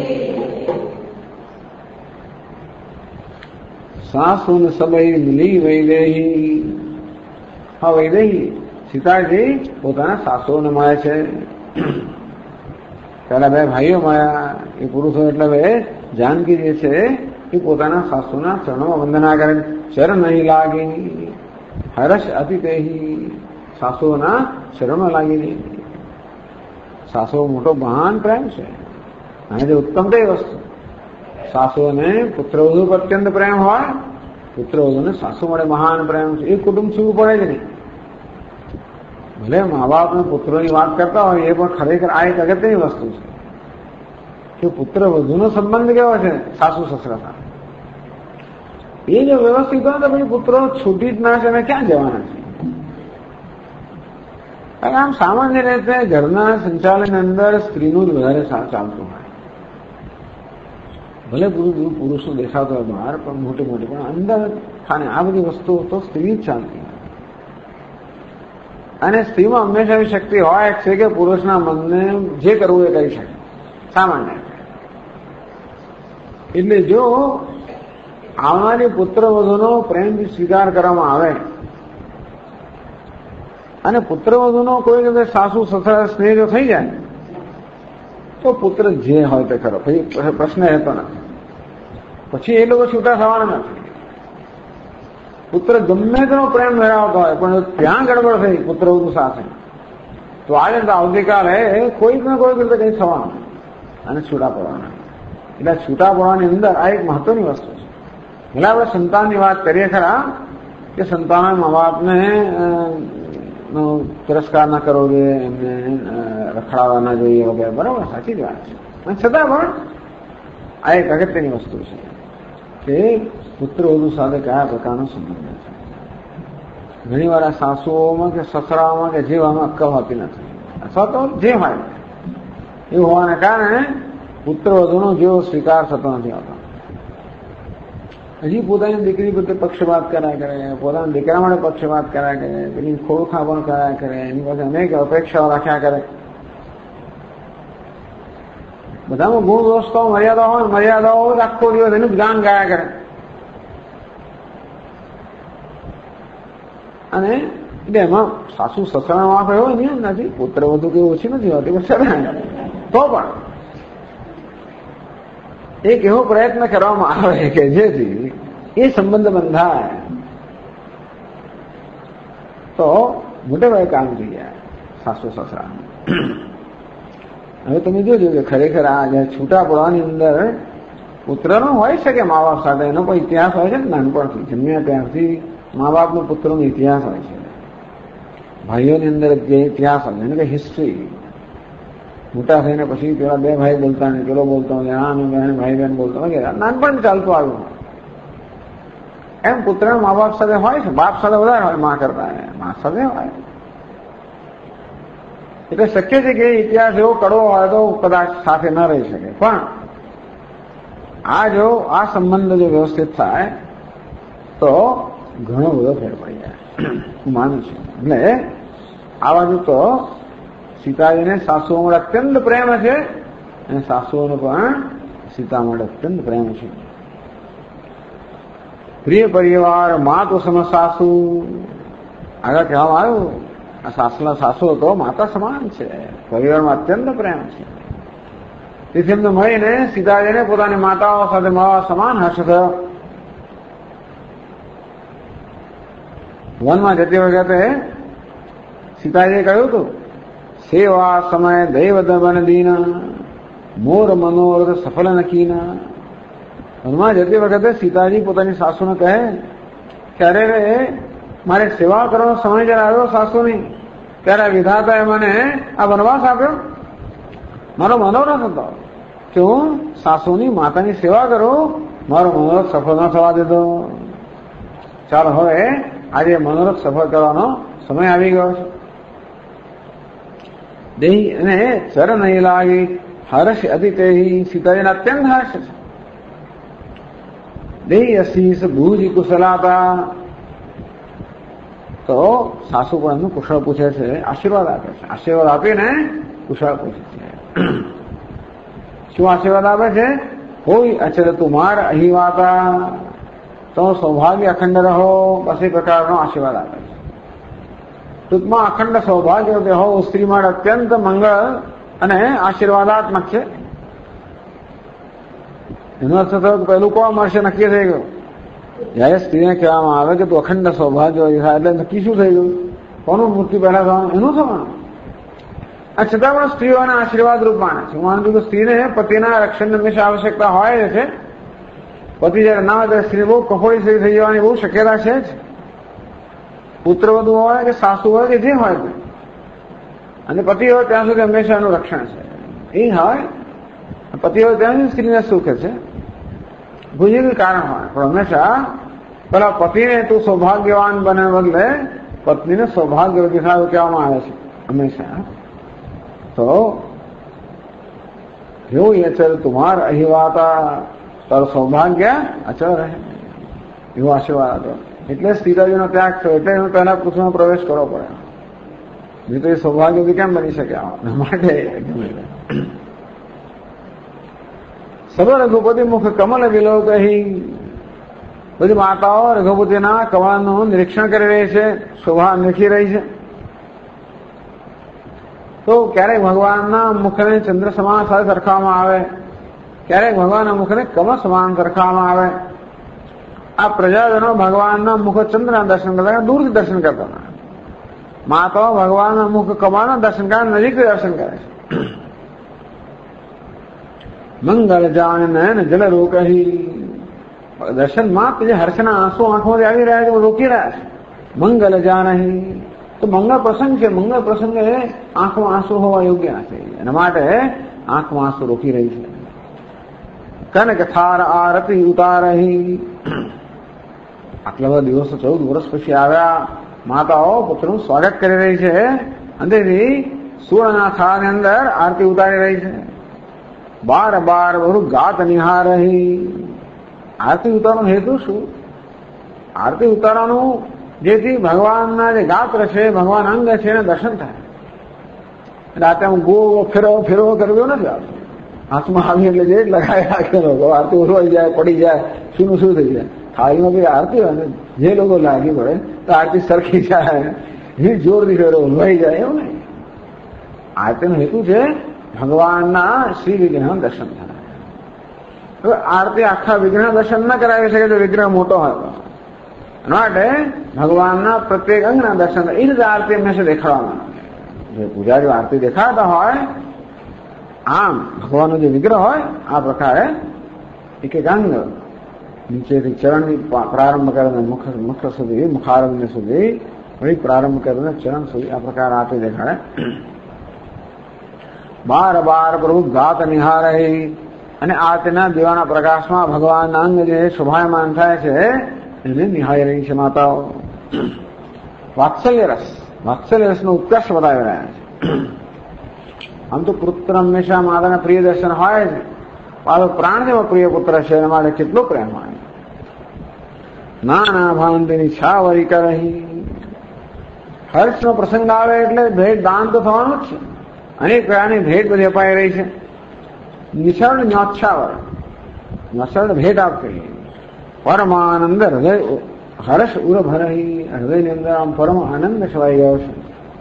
सासुन सबई मिली वैदेही। હા વૈદેહી સીતાજી પોતાના સાસુઓને મળે છે. પેલા બે ભાઈઓ મળ્યા, એ પુરુષો એટલે બે જાનકી જે છે એ પોતાના સાસુના ચરણોમાં વંદના કરે, ચરણ નહીં લાગી હર્ષ અતિતેહી, સાસુઓના ચરણમાં લાગી નહીં. સાસુઓ મોટો મહાન પ્રેમ છે અને જે ઉત્તમ તે વસ્તુ. સાસુઓને પુત્રવધુ પર અત્યંત પ્રેમ હોય, પુત્રવધુને સાસુ મળે મહાન પ્રેમ છે. એ કુટુંબ છૂટવું પડે જ નહીં. ભલે મા બાપને પુત્રોની વાત કરતા હોય એ પણ ખરેખર આ એક અગત્યની વસ્તુ છે કે પુત્ર વધુનો સંબંધ કેવો છે સાસુ સસરા સાથે. એ જો વ્યવસ્થિત હોય તો પછી પુત્રો છૂટી જ ના છે અને ક્યાં જવાના છે. કારણ આમ સામાન્ય રીતે ઘરના સંચાલન અંદર સ્ત્રીનું જ વધારે ચાલતું હોય. ભલે પુરુષો દેખાતો હોય બહાર પણ મોટી મોટી, પણ અંદર ખાને આ બધી વસ્તુઓ તો સ્ત્રી જ ચાલતી હોય. અને સ્ત્રીમાં હંમેશા એવી શક્તિ હોય છે કે પુરુષના મનને જે કરવું એ કરી શકે સામાન્ય. એટલે જો આવનારી પુત્રવધુનો પ્રેમથી સ્વીકાર કરવામાં આવે અને પુત્રવધુનો કોઈ રીતે સાસુ સસરા સ્નેહ જો થઈ જાય તો પુત્ર જે હોય તે ખરો, પછી પ્રશ્ન રહેતો નથી. પછી એ લોકો છૂટા થવાના નથી. પુત્ર ગમે તેનો પ્રેમ મેળવતો હોય પણ ત્યાં ગડબડ થઈ પુત્રવધુ સાથે તો આજે તો આવતીકાલે કોઈક ને કોઈક રીતે કંઈ થવાનું અને છૂટા પડવાના. એટલે છૂટા પડવાની અંદર આ એક મહત્વની વસ્તુ છે. એટલે આપણે સંતાનની વાત કરીએ ખરા કે સંતાનો મા બાપને તિરસ્કાર ના કરવો જોઈએ, એમને રખડાવવા ના જોઈએ વગેરે, બરાબર, સાચી જ વાત છે. અને છતાં પણ આ એક અગત્યની વસ્તુ છે કે પુત્રવધુ સાથે કયા પ્રકારનો સંબંધ છે. ઘણી વાર આ સાસુઓમાં કે સસરાઓમાં કે જેવામાં અક્કલ હોતી નથી, અથવા તો જે હોય એવું હોવાને કારણે પુત્રવધુનો જેવો સ્વીકાર થતો નથી આવતો. હજી પોતાની દીકરી પ્રત્યે પક્ષપાત કર્યા કરે, પોતાના દીકરા માટે પક્ષપાત કર્યા કરે, પેલી ખોળખા પણ કર્યા કરે, એની પાસે અનેક અપેક્ષાઓ રાખ્યા કરે. બધામાં ગુણ દોષતો મર્યાદા હોય, મર્યાદાઓ આખો દિવસ એનું ગાન ગાયા કરે. અને એટલે એમાં સાસુ સસરાનો વાંક એવો નિયમ નથી, પુત્રવધુ કે ઓછી નથી હોતી, તો પણ એક એવો પ્રયત્ન કરવામાં આવે કે જેથી એ સંબંધ બંધાય તો મોટે ભાગે કામ થઈ જાય સાસુ સસરા. હવે તમે જોજો કે ખરેખર આ છૂટા પડવાની અંદર પુત્રનો હોય છે કે મા બાપ સાથે એનો કોઈ ઇતિહાસ હોય છે ને, નાનપણથી જન્મ્યા ત્યારથી મા બાપનો પુત્રનો ઇતિહાસ હોય છે. ભાઈઓની અંદર જે ઇતિહાસ હોય એને કે હિસ્ટ્રી. મોટા થઈને પછી પેલા બે ભાઈ બોલતા ને પેલો બોલતો ને આ બહેન ભાઈ બહેન બોલતો વગેરે નાનપણ ચાલતું આવ્યું. એમ પુત્ર મા બાપ સાથે હોય છે. બાપ સાથે વધારે હોય મા કરતા, મા સાથે હોય. એટલે શક્ય છે કે ઇતિહાસ એવો કડવો હોય તો કદાચ સાથે ન રહી શકે, પણ આ સંબંધ જો વ્યવસ્થિત થાય તો ઘણો બધો ફેર પડી જાય, હું માનું છું. એટલે આ બાજુ તો સીતાજીને સાસુઓ માટે અત્યંત પ્રેમ છે અને સાસુઓનો પણ સીતા માટે અત્યંત પ્રેમ છે. પ્રિય પરિવાર મા તો સમ સાસુ, આગળ કહેવામાં આવ્યું આ સાસુ તો માતા સમાન છે, પરિવારમાં અત્યંત પ્રેમ છે. તેથી એમને મળીને સીતાજીને પોતાની માતાઓ સાથે મળવા સમાન હર્ષ થયો. વનમાં જતી વખતે સીતાજીએ કહ્યું હતું, સેવા સમય દૈવ દમન દીના, મોર મનોરથ સફળ નકીના. વનમાં જતી વખતે સીતાજી પોતાની સાસુને કહે કે અરે રે મારે સેવા કરવાનો સમય જયારે આવ્યો સાસુની, ત્યારે વિધાતાએ મને આ વનવાસ આપ્યો. મારો મનોરથ હતો કે હું સાસુની માતાની સેવા કરું, મારો મનોરથ સફળ ન થવા દેતો. ચાલો હવે આજે મનોરથ સફળ કરવાનો સમય આવી ગયો છે. દેહી અને ચર નહીં લાગી હર્ષ અતિથેહી, સીતાજીને અત્યંત હર્ષ છે. દેહી અશીષ ભુજ કુશલાતા, તો સાસુ પણ એમનું કુશળ પૂછે છે, આશીર્વાદ આપે છે. આશીર્વાદ આપીને કુશળ પૂછે છે. શું આશીર્વાદ આપે છે? હોય અચર તુમાર અહિવાતા, તો સૌભાગ્ય અખંડ રહો, બસ એ પ્રકારનો આશીર્વાદ આપે છે. ટૂંકમાં અખંડ સૌભાગ્ય હો સ્ત્રી માટે અત્યંત મંગળ અને આશીર્વાદાત્મક છે. એનો અર્થ થયો કે પહેલું કોણ મળશે નક્કી થઈ ગયું. જયારે સ્ત્રીને કહેવામાં આવે કે તું અખંડ સૌભાગ્ય થાય એટલે નક્કી શું થઈ ગયું? કોનું મૃત્યુ પહેલા થવાનું? એનું થવાનું. આ છતાં પણ સ્ત્રીઓને આશીર્વાદ રૂપ માને છે. હું માનું છું કે સ્ત્રીને પતિના રક્ષણની હંમેશા આવશ્યકતા હોય છે. પતિ જયારે ના હોય ત્યારે સ્ત્રી બહુ કફોડી થઈ જવાની બહુ શક્યતા છે જ. પુત્રવધુ હોય કે સાસુ હોય કે જે હોય તે, અને પતિ હોય ત્યાં સુધી હંમેશા એનું રક્ષણ છે. એ હોય પતિ હોય ત્યાં સુધી સ્ત્રીને સુખ છે. બીજું કોઈ કારણ હોય પણ હંમેશા પેલા પતિને તું સૌભાગ્યવાન બને બદલે પત્નીને સૌભાગ્ય દેખાડું કહેવામાં આવે છે હંમેશા. તો એવું અચલ તુમાર અહિવાતા, તારું સૌભાગ્ય અચળ રહે, એવો આશીર્વાદ હતો. એટલે સીતાજીનો ત્યાગ થયો, એટલે એનો પહેલા પૃથ્વીમાં પ્રવેશ કરવો પડે. નહીં તો એ સૌભાગ્ય કેમ બની શકે? માટે સર્વ રઘુપતિ મુખ કમલ વિલો કહી, બધી માતાઓ રઘુપતિના કમળનું નિરીક્ષણ કરી રહી છે, શોભા નીકળી રહી છે. તો ક્યારેક ભગવાનના મુખને ચંદ્ર સમાન સાથે સરખાવવામાં આવે, ક્યારેક ભગવાનના મુખને કમળ સમાન સરખાવવામાં આવે. આ પ્રજાજનો ભગવાનના મુખ ચંદ્રના દર્શન કરતા દૂરથી દર્શન કરતા હતા. માતાઓ ભગવાનના મુખ કમળના દર્શન કરતા નજીકથી દર્શન કરે છે. મંગળ જાન નયન જલ રોકહી, દર્શન માત્ર જે હર્ષના આંસુ આંખોમાંથી આવી રહ્યા છે રોકી રહ્યા છે. મંગલ જાનહી, તો મંગળ પ્રસંગ છે. મંગળ પ્રસંગે આંખમાં આંસુ હોવા યોગ્ય નથી, એના માટે આંખમાં આંસુ રોકી રહી છે. કનક થાર આરતી ઉતારહી, આટલા બધા દિવસો 14 વર્ષ પછી આવ્યા, માતાઓ પુત્રનું સ્વાગત કરી રહી છે. અંદરથી સુવર્ણના થાળની અંદર આરતી ઉતારી રહી છે. બાર બાર બહુ ગાત નિહારહી, આરતી ઉતારવાનો હેતુ શું? આરતી ઉતારવાનું જેથી ભગવાનના જે ગાત્ર છે, ભગવાન અંગ છે એને દર્શન થાય. રાતે હું ગો ફેરવો કરવો નથી આવતો. હાથમાં આવી એટલે જે લગાય રાખેલો આરતી ઉરવાઈ જાય, પડી જાય, શું થઈ જાય. થાળીમાં કઈ આરતી હોય ને જે લોકો લાગી પડે તો આરતી સરખી જાય, એ જોરથી ફેરો ઉરવાઈ જાય, એવું નહીં. આરતીનો હેતુ છે ભગવાનના શ્રી વિગ્રહ દર્શન થાય. હવે આરતી આખા વિગ્રહ દર્શન ન કરાવી શકે જો વિગ્રહ મોટો હોય તો. માટે ભગવાનના પ્રત્યેક અંગના દર્શન એ રીતે આરતી હંમેશા દેખાડવામાં. જે પૂજારીઓ આરતી દેખાડતા હોય, આમ ભગવાનનો જે વિગ્રહ હોય આ પ્રકારે એક એક અંગ નીચેથી ચરણથી પ્રારંભ કરીને મુખ સુધી, મુખારવિંદ સુધી, વળી પ્રારંભ કરીને ચરણ સુધી આ પ્રકાર આપી દેખાડે. બાર બાર પ્રભુ ગાત નિહારે, અને આરતીના દીવાના પ્રકાશમાં ભગવાનના અંગ જે શોભાયમાન થાય છે એને નિહાળી રહી છે માતાઓ. વાત્સલ્ય રસનો ઉત્કર્ષ બતાવી રહ્યા છે. આમ તો પુત્ર હંમેશા માતાના પ્રિય દર્શન હોય જ, પાછો પ્રાણ જેવો પ્રિય પુત્ર છે એના માટે કેટલો પ્રેમ હોય. નાના ભાંતિની છાવરી કરહી, હર્ષનો પ્રસંગ આવે એટલે ભેટ દાન તો થવાનું જ છે. અનેક પ્રકારની ભેટ બધી અપાઈ રહી છે. નિસર્ગ ન્યોચ્છાવર, નિસર્ગ ભેટ આપી. પરમાનંદ હૃદય હર્ષ ઉર ભરહી, હૃદયની અંદર આમ પરમ આનંદ છવાઈ ગયો છે.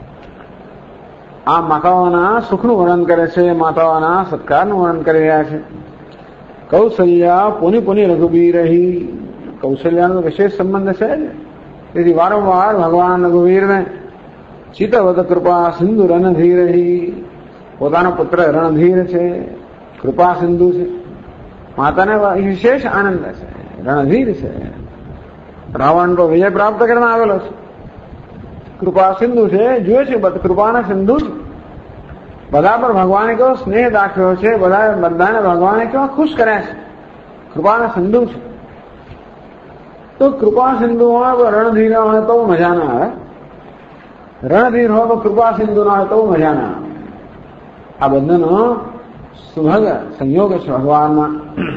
આ માતાઓના સુખનું વર્ણન કરે છે, માતાઓના સત્કારનું વર્ણન કરી રહ્યા છે. કૌશલ્યા પુની પુની રઘુબીર રહી, કૌશલ્યાનો વિશેષ સંબંધ છે જ. તેથી વારંવાર ભગવાન રઘુવીરને ચિતવદ કૃપા સિંધુ રણધીર રહી, પોતાનો પુત્ર રણધીર છે, કૃપા સિંધુ છે, માતાને વિશેષ આનંદ છે, રણધીર છે. રાવણ તો વિજય પ્રાપ્ત કરીને આવેલો છે, કૃપા સિંધુ છે, જોઈએ છે કૃપાના સિંધુ છે. બધા પર ભગવાને કેવો સ્નેહ દાખ્યો છે, બધાને ભગવાને કેવા ખુશ કર્યા છે, કૃપાના સિંધુ છે. તો કૃપા સિંધુ હોય તો રણધીર હોય તો મજા ના આવે, રણધીર હોય તો કૃપા સિંધુ ના હોય તો મજા ના આવે. આ બંનેનો સુભગ સંયોગ છે ભગવાનમાં.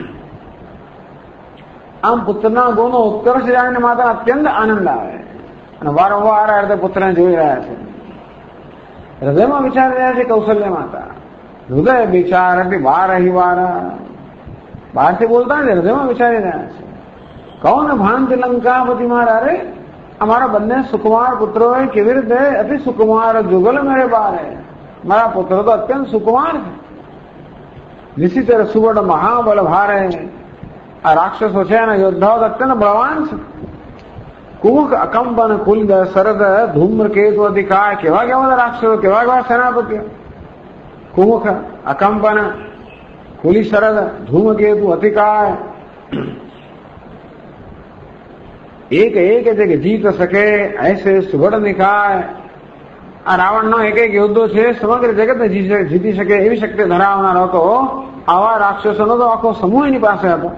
આમ પુત્રના ગુણનો ઉત્કર્ષ જાણીને માતા અત્યંત આનંદ આવે અને વારંવાર આ રીતે પુત્રને જોઈ રહ્યા છે. હૃદયમાં વિચારી રહ્યા છે કૌશલ્ય માતા. હૃદય વિચાર એટલે બાર અહીં બહારથી બોલતા નથી, હૃદયમાં વિચારી રહ્યા છે. કહો ને ભાંતિ લંકાપતિ મારા, રે અમારા બંને સુકુમાર પુત્રો કેવી રીતે અતિ સુકુમાર જુગલ મેરે બારે, મારા પુત્રો તો અત્યંત સુકુમાર છે. નિશ્ચિત સુવર્ણ મહાબલ ભારે, આ રાક્ષસો છે અને યોદ્ધાઓ અત્યંત બળવાન છે. કુમુક અકંપન કુલિદ શરદ ધૂમ્રકેતુ અધિકાર, કેવા કેવા રાક્ષસો, કેવા કેવા સેનાપતિઓ. કુમુખ અકંપન કુલી શરદ ધૂમકેતુ અધિકાર, એક એક જગ્યા જીત શકે ऐसे સુવર્ણ નિકાય. આ રાવણનો એક એક યોદ્ધો છે સમગ્ર જગતને જીતી શકે એવી શક્તિ ધરાવનારો હતો. આવા રાક્ષસોનો તો આખો સમૂહ એની પાસે હતો.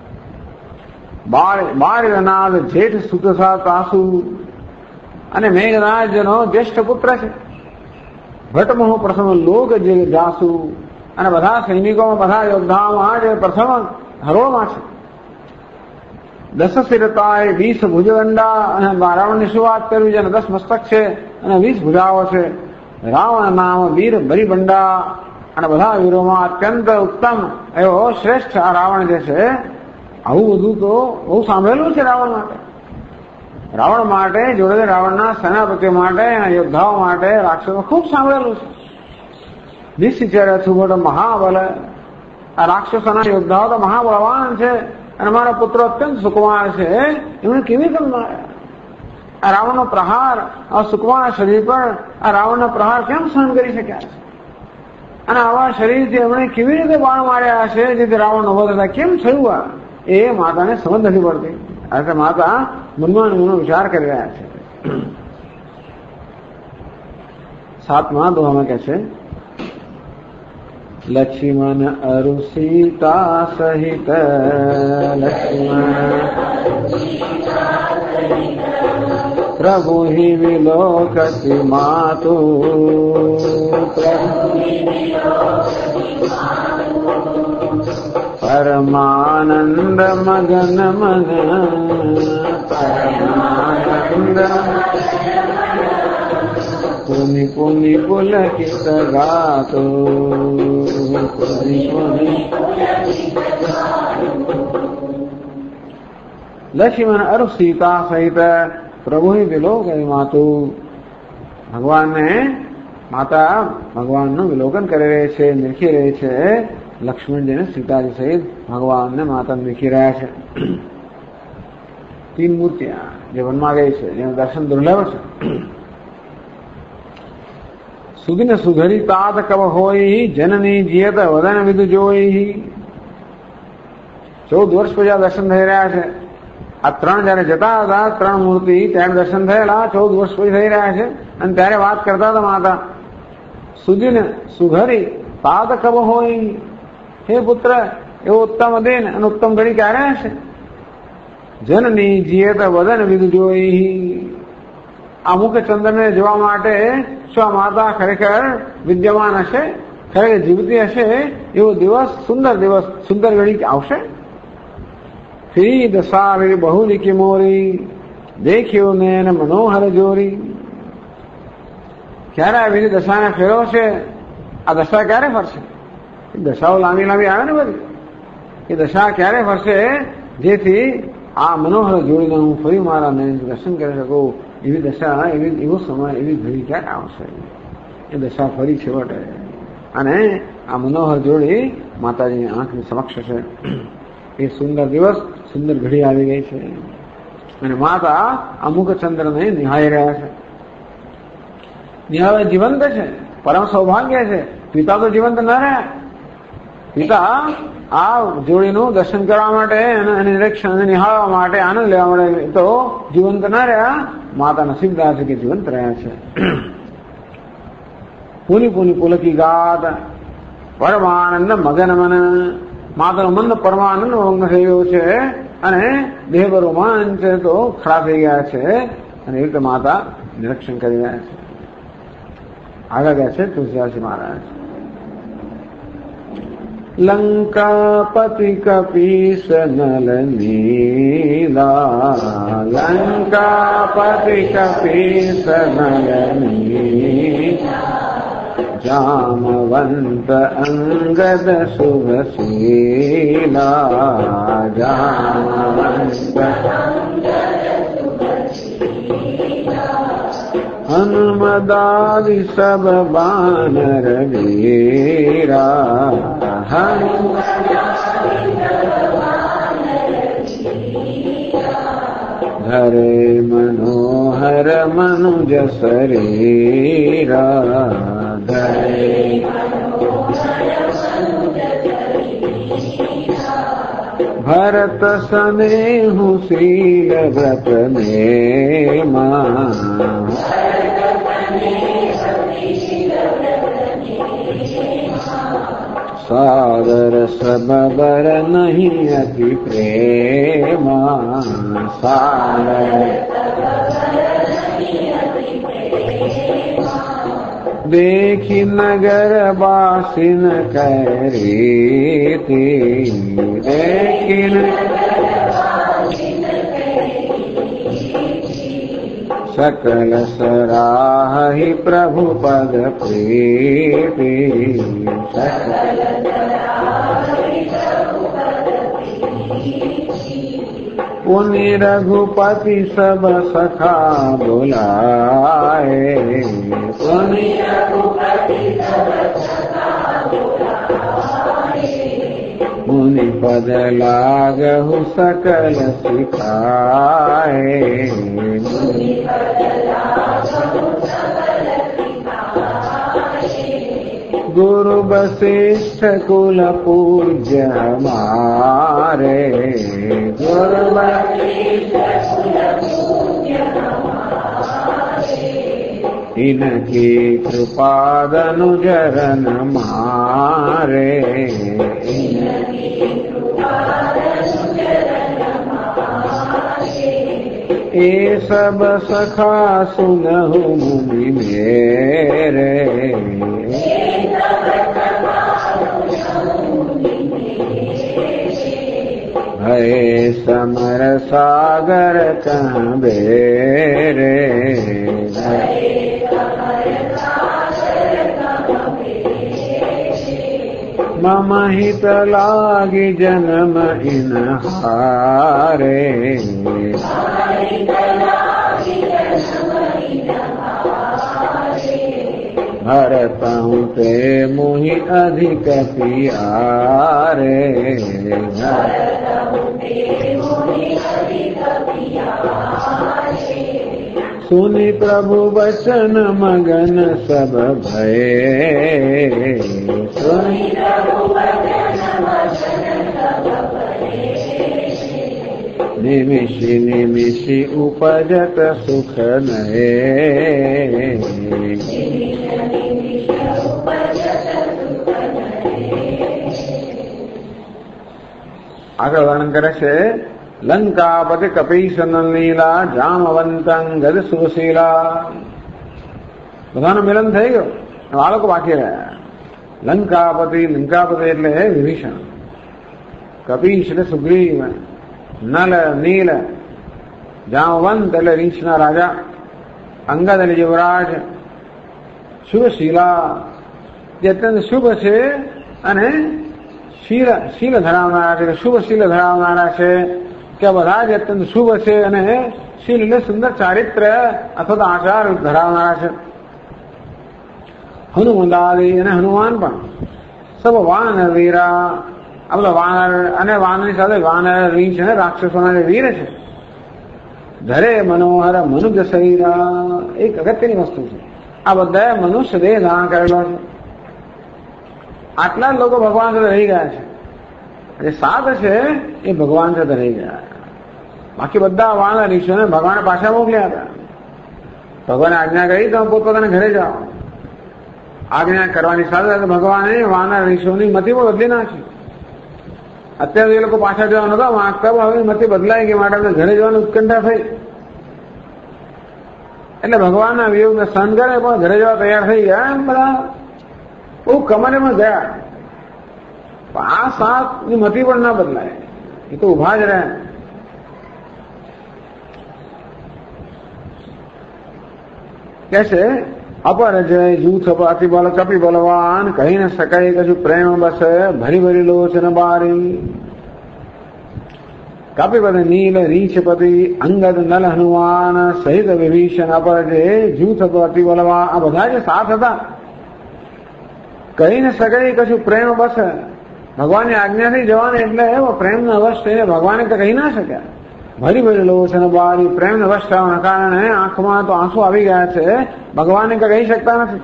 બાળનાદ જેઠ સુતસા તાસુ, અને મેઘરાજનો જ્યેષ્ઠ પુત્ર છે. ભટ્ટમોહ પ્રથમ લોક જે જાસુ, અને બધા સૈનિકોમાં બધા યોદ્ધાઓમાં જે પ્રથમ હરોળમાં છે. દસ શિરતાએ 20 ભુજદંડા, અને રાવણની શું વાત કરવી છે, 10 મસ્તક છે અને 20 ભુજાઓ છે. રાવણ નામ વીર બરીબંડા, અને બધા વીરોમાં અત્યંત ઉત્તમ એવો શ્રેષ્ઠ આ રાવણ જે છે. આવું બધું તો બહુ સાંભળેલું છે રાવણ માટે. રાવણ માટે જોડે રાવણના સેનાપતિઓ માટે અને યોદ્ધાઓ માટે રાક્ષસો ખૂબ સાંભળેલું છે. નિશ્ચિચર સુબોધ મહાબલ, આ રાક્ષસોના યોદ્ધાઓ તો મહાબળવાન છે અને મારા પુત્રો અત્યંત સુકુમાર છે. એમણે કેવી રીતે માર્યા? આ રાવણનો પ્રહાર આ સુકુમાર શરીર પર આ રાવણનો પ્રહાર કેમ સહન કરી શક્યા છે? અને આવા શરીરથી એમણે કેવી રીતે બાણ માર્યા છે જેથી રાવણનો વધ થાય? કેમ થયું? એ માતાને સમજ નથી પડતી. એટલે માતા મનમાં મનનો વિચાર કરી રહ્યા છે. 7મા દોહામાં કહે છે, લક્ષ્મણ અરુ સીતા સહિત, લક્ષ્મણ પ્રભુ હિ વિલોકતિ માતુ, પરમાનંદ મગન મન, પરમાનંદ પુનિ પુનિ પુલકિત ગાતો, પુનિ પુનિ. લક્ષ્મણ અરુ સીતા સહિત પ્રભુ વિલોકન માતુ, ભગવાનને માતા ભગવાનનું વિલોકન કરી રહી છે, નિરખી રહી છે. લક્ષ્મણજીને સીતાજી સહિત ભગવાનને માતા નિરખી રહ્યા છે. 3 મૂર્તિયા જે વનમાં ગઈ છે, જેનું દર્શન દુર્લભ છે. सुदिन सुधरी तात कब होई, जननी जियत वदन विदु जोई। 14 વર્ષ પછી આ દર્શન થઈ રહ્યા છે. આ ત્રણ જયારે જતા હતા, ત્રણ મૂર્તિ ત્યારે દર્શન થયેલા, 14 વર્ષ પછી થઈ રહ્યા છે. અને ત્યારે વાત કરતા હતા માતા, સુદિન સુધરી तात કબ હોઈ, હે પુત્ર એવો ઉત્તમ દિન અને ઉત્તમ ઘડી ક્યારે હશે? જનની જીયત વદન વિદુ જોઈ. આ મુખ ચંદ્રને જોવા માટે શું આ માતા ખરેખર વિદ્યમાન હશે, ખરેખર જીવતી હશે? એવો દિવસ, સુંદર ઘડી આવશે. ફરી દશા બહુલી કી મોરી, દેખ્યો નૈન મનોહર જોરી. ક્યારે આવી દશાને ફેરવો છે? આ દશા ક્યારે ફરશે? દશાઓ લાંબી આવે ને બધી, એ દશા ક્યારે ફરશે જેથી આ મનોહર જોડીને હું ફરી મારા નયન દર્શન કરી શકું? એવી દશા, એવો સમય, એવી ઘડી ક્યારે આવશે? એ દશા ફરી છેવટે. અને આ મનોહર જોડી માતાજીની આંખની સમક્ષ છે. એ સુંદર દિવસ, સુંદર ઘડી આવી ગઈ છે. અને માતા અમુક ચંદ્રને નિહાળી રહ્યા છે. નિહાળે જીવંત છે, પરમ સૌભાગ્ય છે. પિતા તો જીવંત ન રહ્યા. પિતા આ જોડીનું દર્શન કરવા માટે અને નિરીક્ષણ નિહાળવા માટે, આનંદ લેવા માટે તો જીવંત ન રહ્યા. માતા નસીબદાર છે કે જીવંત રહ્યા છે. પુની પુની પુલકી ગાત પરમાનંદ મગન મન. માતાનો મન પરમાનંદ ભંગ થયો છે અને દેહ રોમાંચ તો ખડા થઈ ગયા છે. અને એ રીતે માતા નિરીક્ષણ કરી રહ્યા છે. આગળ ગયા છે તુલસીદાસજી મહારાજ. લંકાપતિ કપીશ નલ નીલા, લંકાપતિ કપીશ નલ નીલા. જામવંત અંગદ શુભશીલા, જામવંત હનુમદાદિ સબ બાનર વીરા. ધરે મનોહર મનુજ શરીરા, ધરે ભરત સ્નેહુ શીલ વ્રત નેમા. સાગર સબબર નહીં અતિ પ્રેમા, સાગર देखी नगर बासिन करी थी, देखी सकल सराहि प्रभु पद प्रीति, पुनि रघुपति सब सखा बुलाए, पुनि रघुपति सब सखा बुलाए। मुनि पद लागहु सकल सिखाए, मुनि पद लागहु सकल सिखाए। गुरु वशिष्ठ कुल पूज्य हमारे, गुरु वशिष्ठ कुल पूज्य हमारे। इनकी कृपा दनुजरन मारे, इनकी कृपा दनुजरन मारे। ये सब सखा सुनहु मुनि मेरे, भय समर सागर कहाँ बेरे, मम हित लागी जन्म इन हारे, भरतहु ते मुहि अधिक प्यारे, सुनि प्रभु वचन मगन सब भये, सुनि प्रभु वचन मगन सब भये, निमिषि निमिषि उपजत सुख नये, આગળ વર્ણન કરે છે લંકાપતિ કપીશન લીલા જામવંતં ગજ સુશીલા. બધાનું મિલન થઈ ગયું, બાળકો બાકી રહ્યા. લંકાપતિ એટલે વિભીષણ, કપીશ એટલે સુગ્રીવ, નલ નીલ, જામવંત એટલે રીંછના રાજા, અંગદ એટલે યુવરાજ, શુભશીલા જે અત્યંત શુભ છે અને શીલ ધરાવનારા છે, શુભ શીલ ધરાવનારા છે, કે બધા જ અત્યંત શુભ છે અને શીલ એટલે સુંદર ચારિત્ર અથવા તો આચાર ધરાવનારા છે. હનુમંદાદી અને હનુમાન પણ, સબ વાનર વીરા, આ બધા વાનર અને વાનરની સાથે વાનર, રીંછ અને રાક્ષસોના જે વીર છે. ધરે મનોહર મનુજ શરીરા, એક અગત્યની વસ્તુ છે, આ બધા મનુષ્ય દેહ ધારણ કરેલો છે. આટલા લોકો ભગવાન સાથે રહી ગયા છે. જે સાત છે એ ભગવાન સાથે રહી ગયા, બાકી બધા વાનર ઋષિઓને ભગવાને પાછા મોકલ્યા હતા. ભગવાને આજ્ઞા કરી તમે પોતપોતાના ઘરે જાઓ. આજ્ઞા કરવાની સાથે સાથે ભગવાને વાનર ઋષિઓની મતિ પણ બદલી નાખી. અત્યારે એ લોકો પાછા જવા નતા માંગતા, હવે મતિ બદલાઈ ગઈ માટે આપણે ઘરે જવાની ઉત્કંઠા થઈ. એટલે ભગવાનના વિયોગને સહન કરે પણ ઘરે જવા તૈયાર થઈ ગયા. એમ બધા બહુ કમરેમાં ગયા. આ સાત ની મતિ પણ ના બદલાય, એ તો ઉભા જ રહે. કે છે અપર જય જૂથ અતિ બલ કપી બલવાન, કહી ન શકાય કશું પ્રેમ બસ ભરી ભરી લોચન બારી. કપિપતિ નીલ રીંછપતિ અંગદ નલ હનુમાન સહિત વિભીષણ અપર જય જૂથ અતિ બલવાન, આ બધા જે સાત હતા. કહી ન શકાય કશું પ્રેમ બસ, ભગવાનની આજ્ઞાથી જવાને એટલે એવો પ્રેમનો વશ થઈને ભગવાને તો કહી ના શક્યા. ભરી ભરી લોચન બારી, પ્રેમને વશ થવાના કારણે આંખમાં તો આંસુ આવી ગયા છે, ભગવાને કહી શકતા નથી.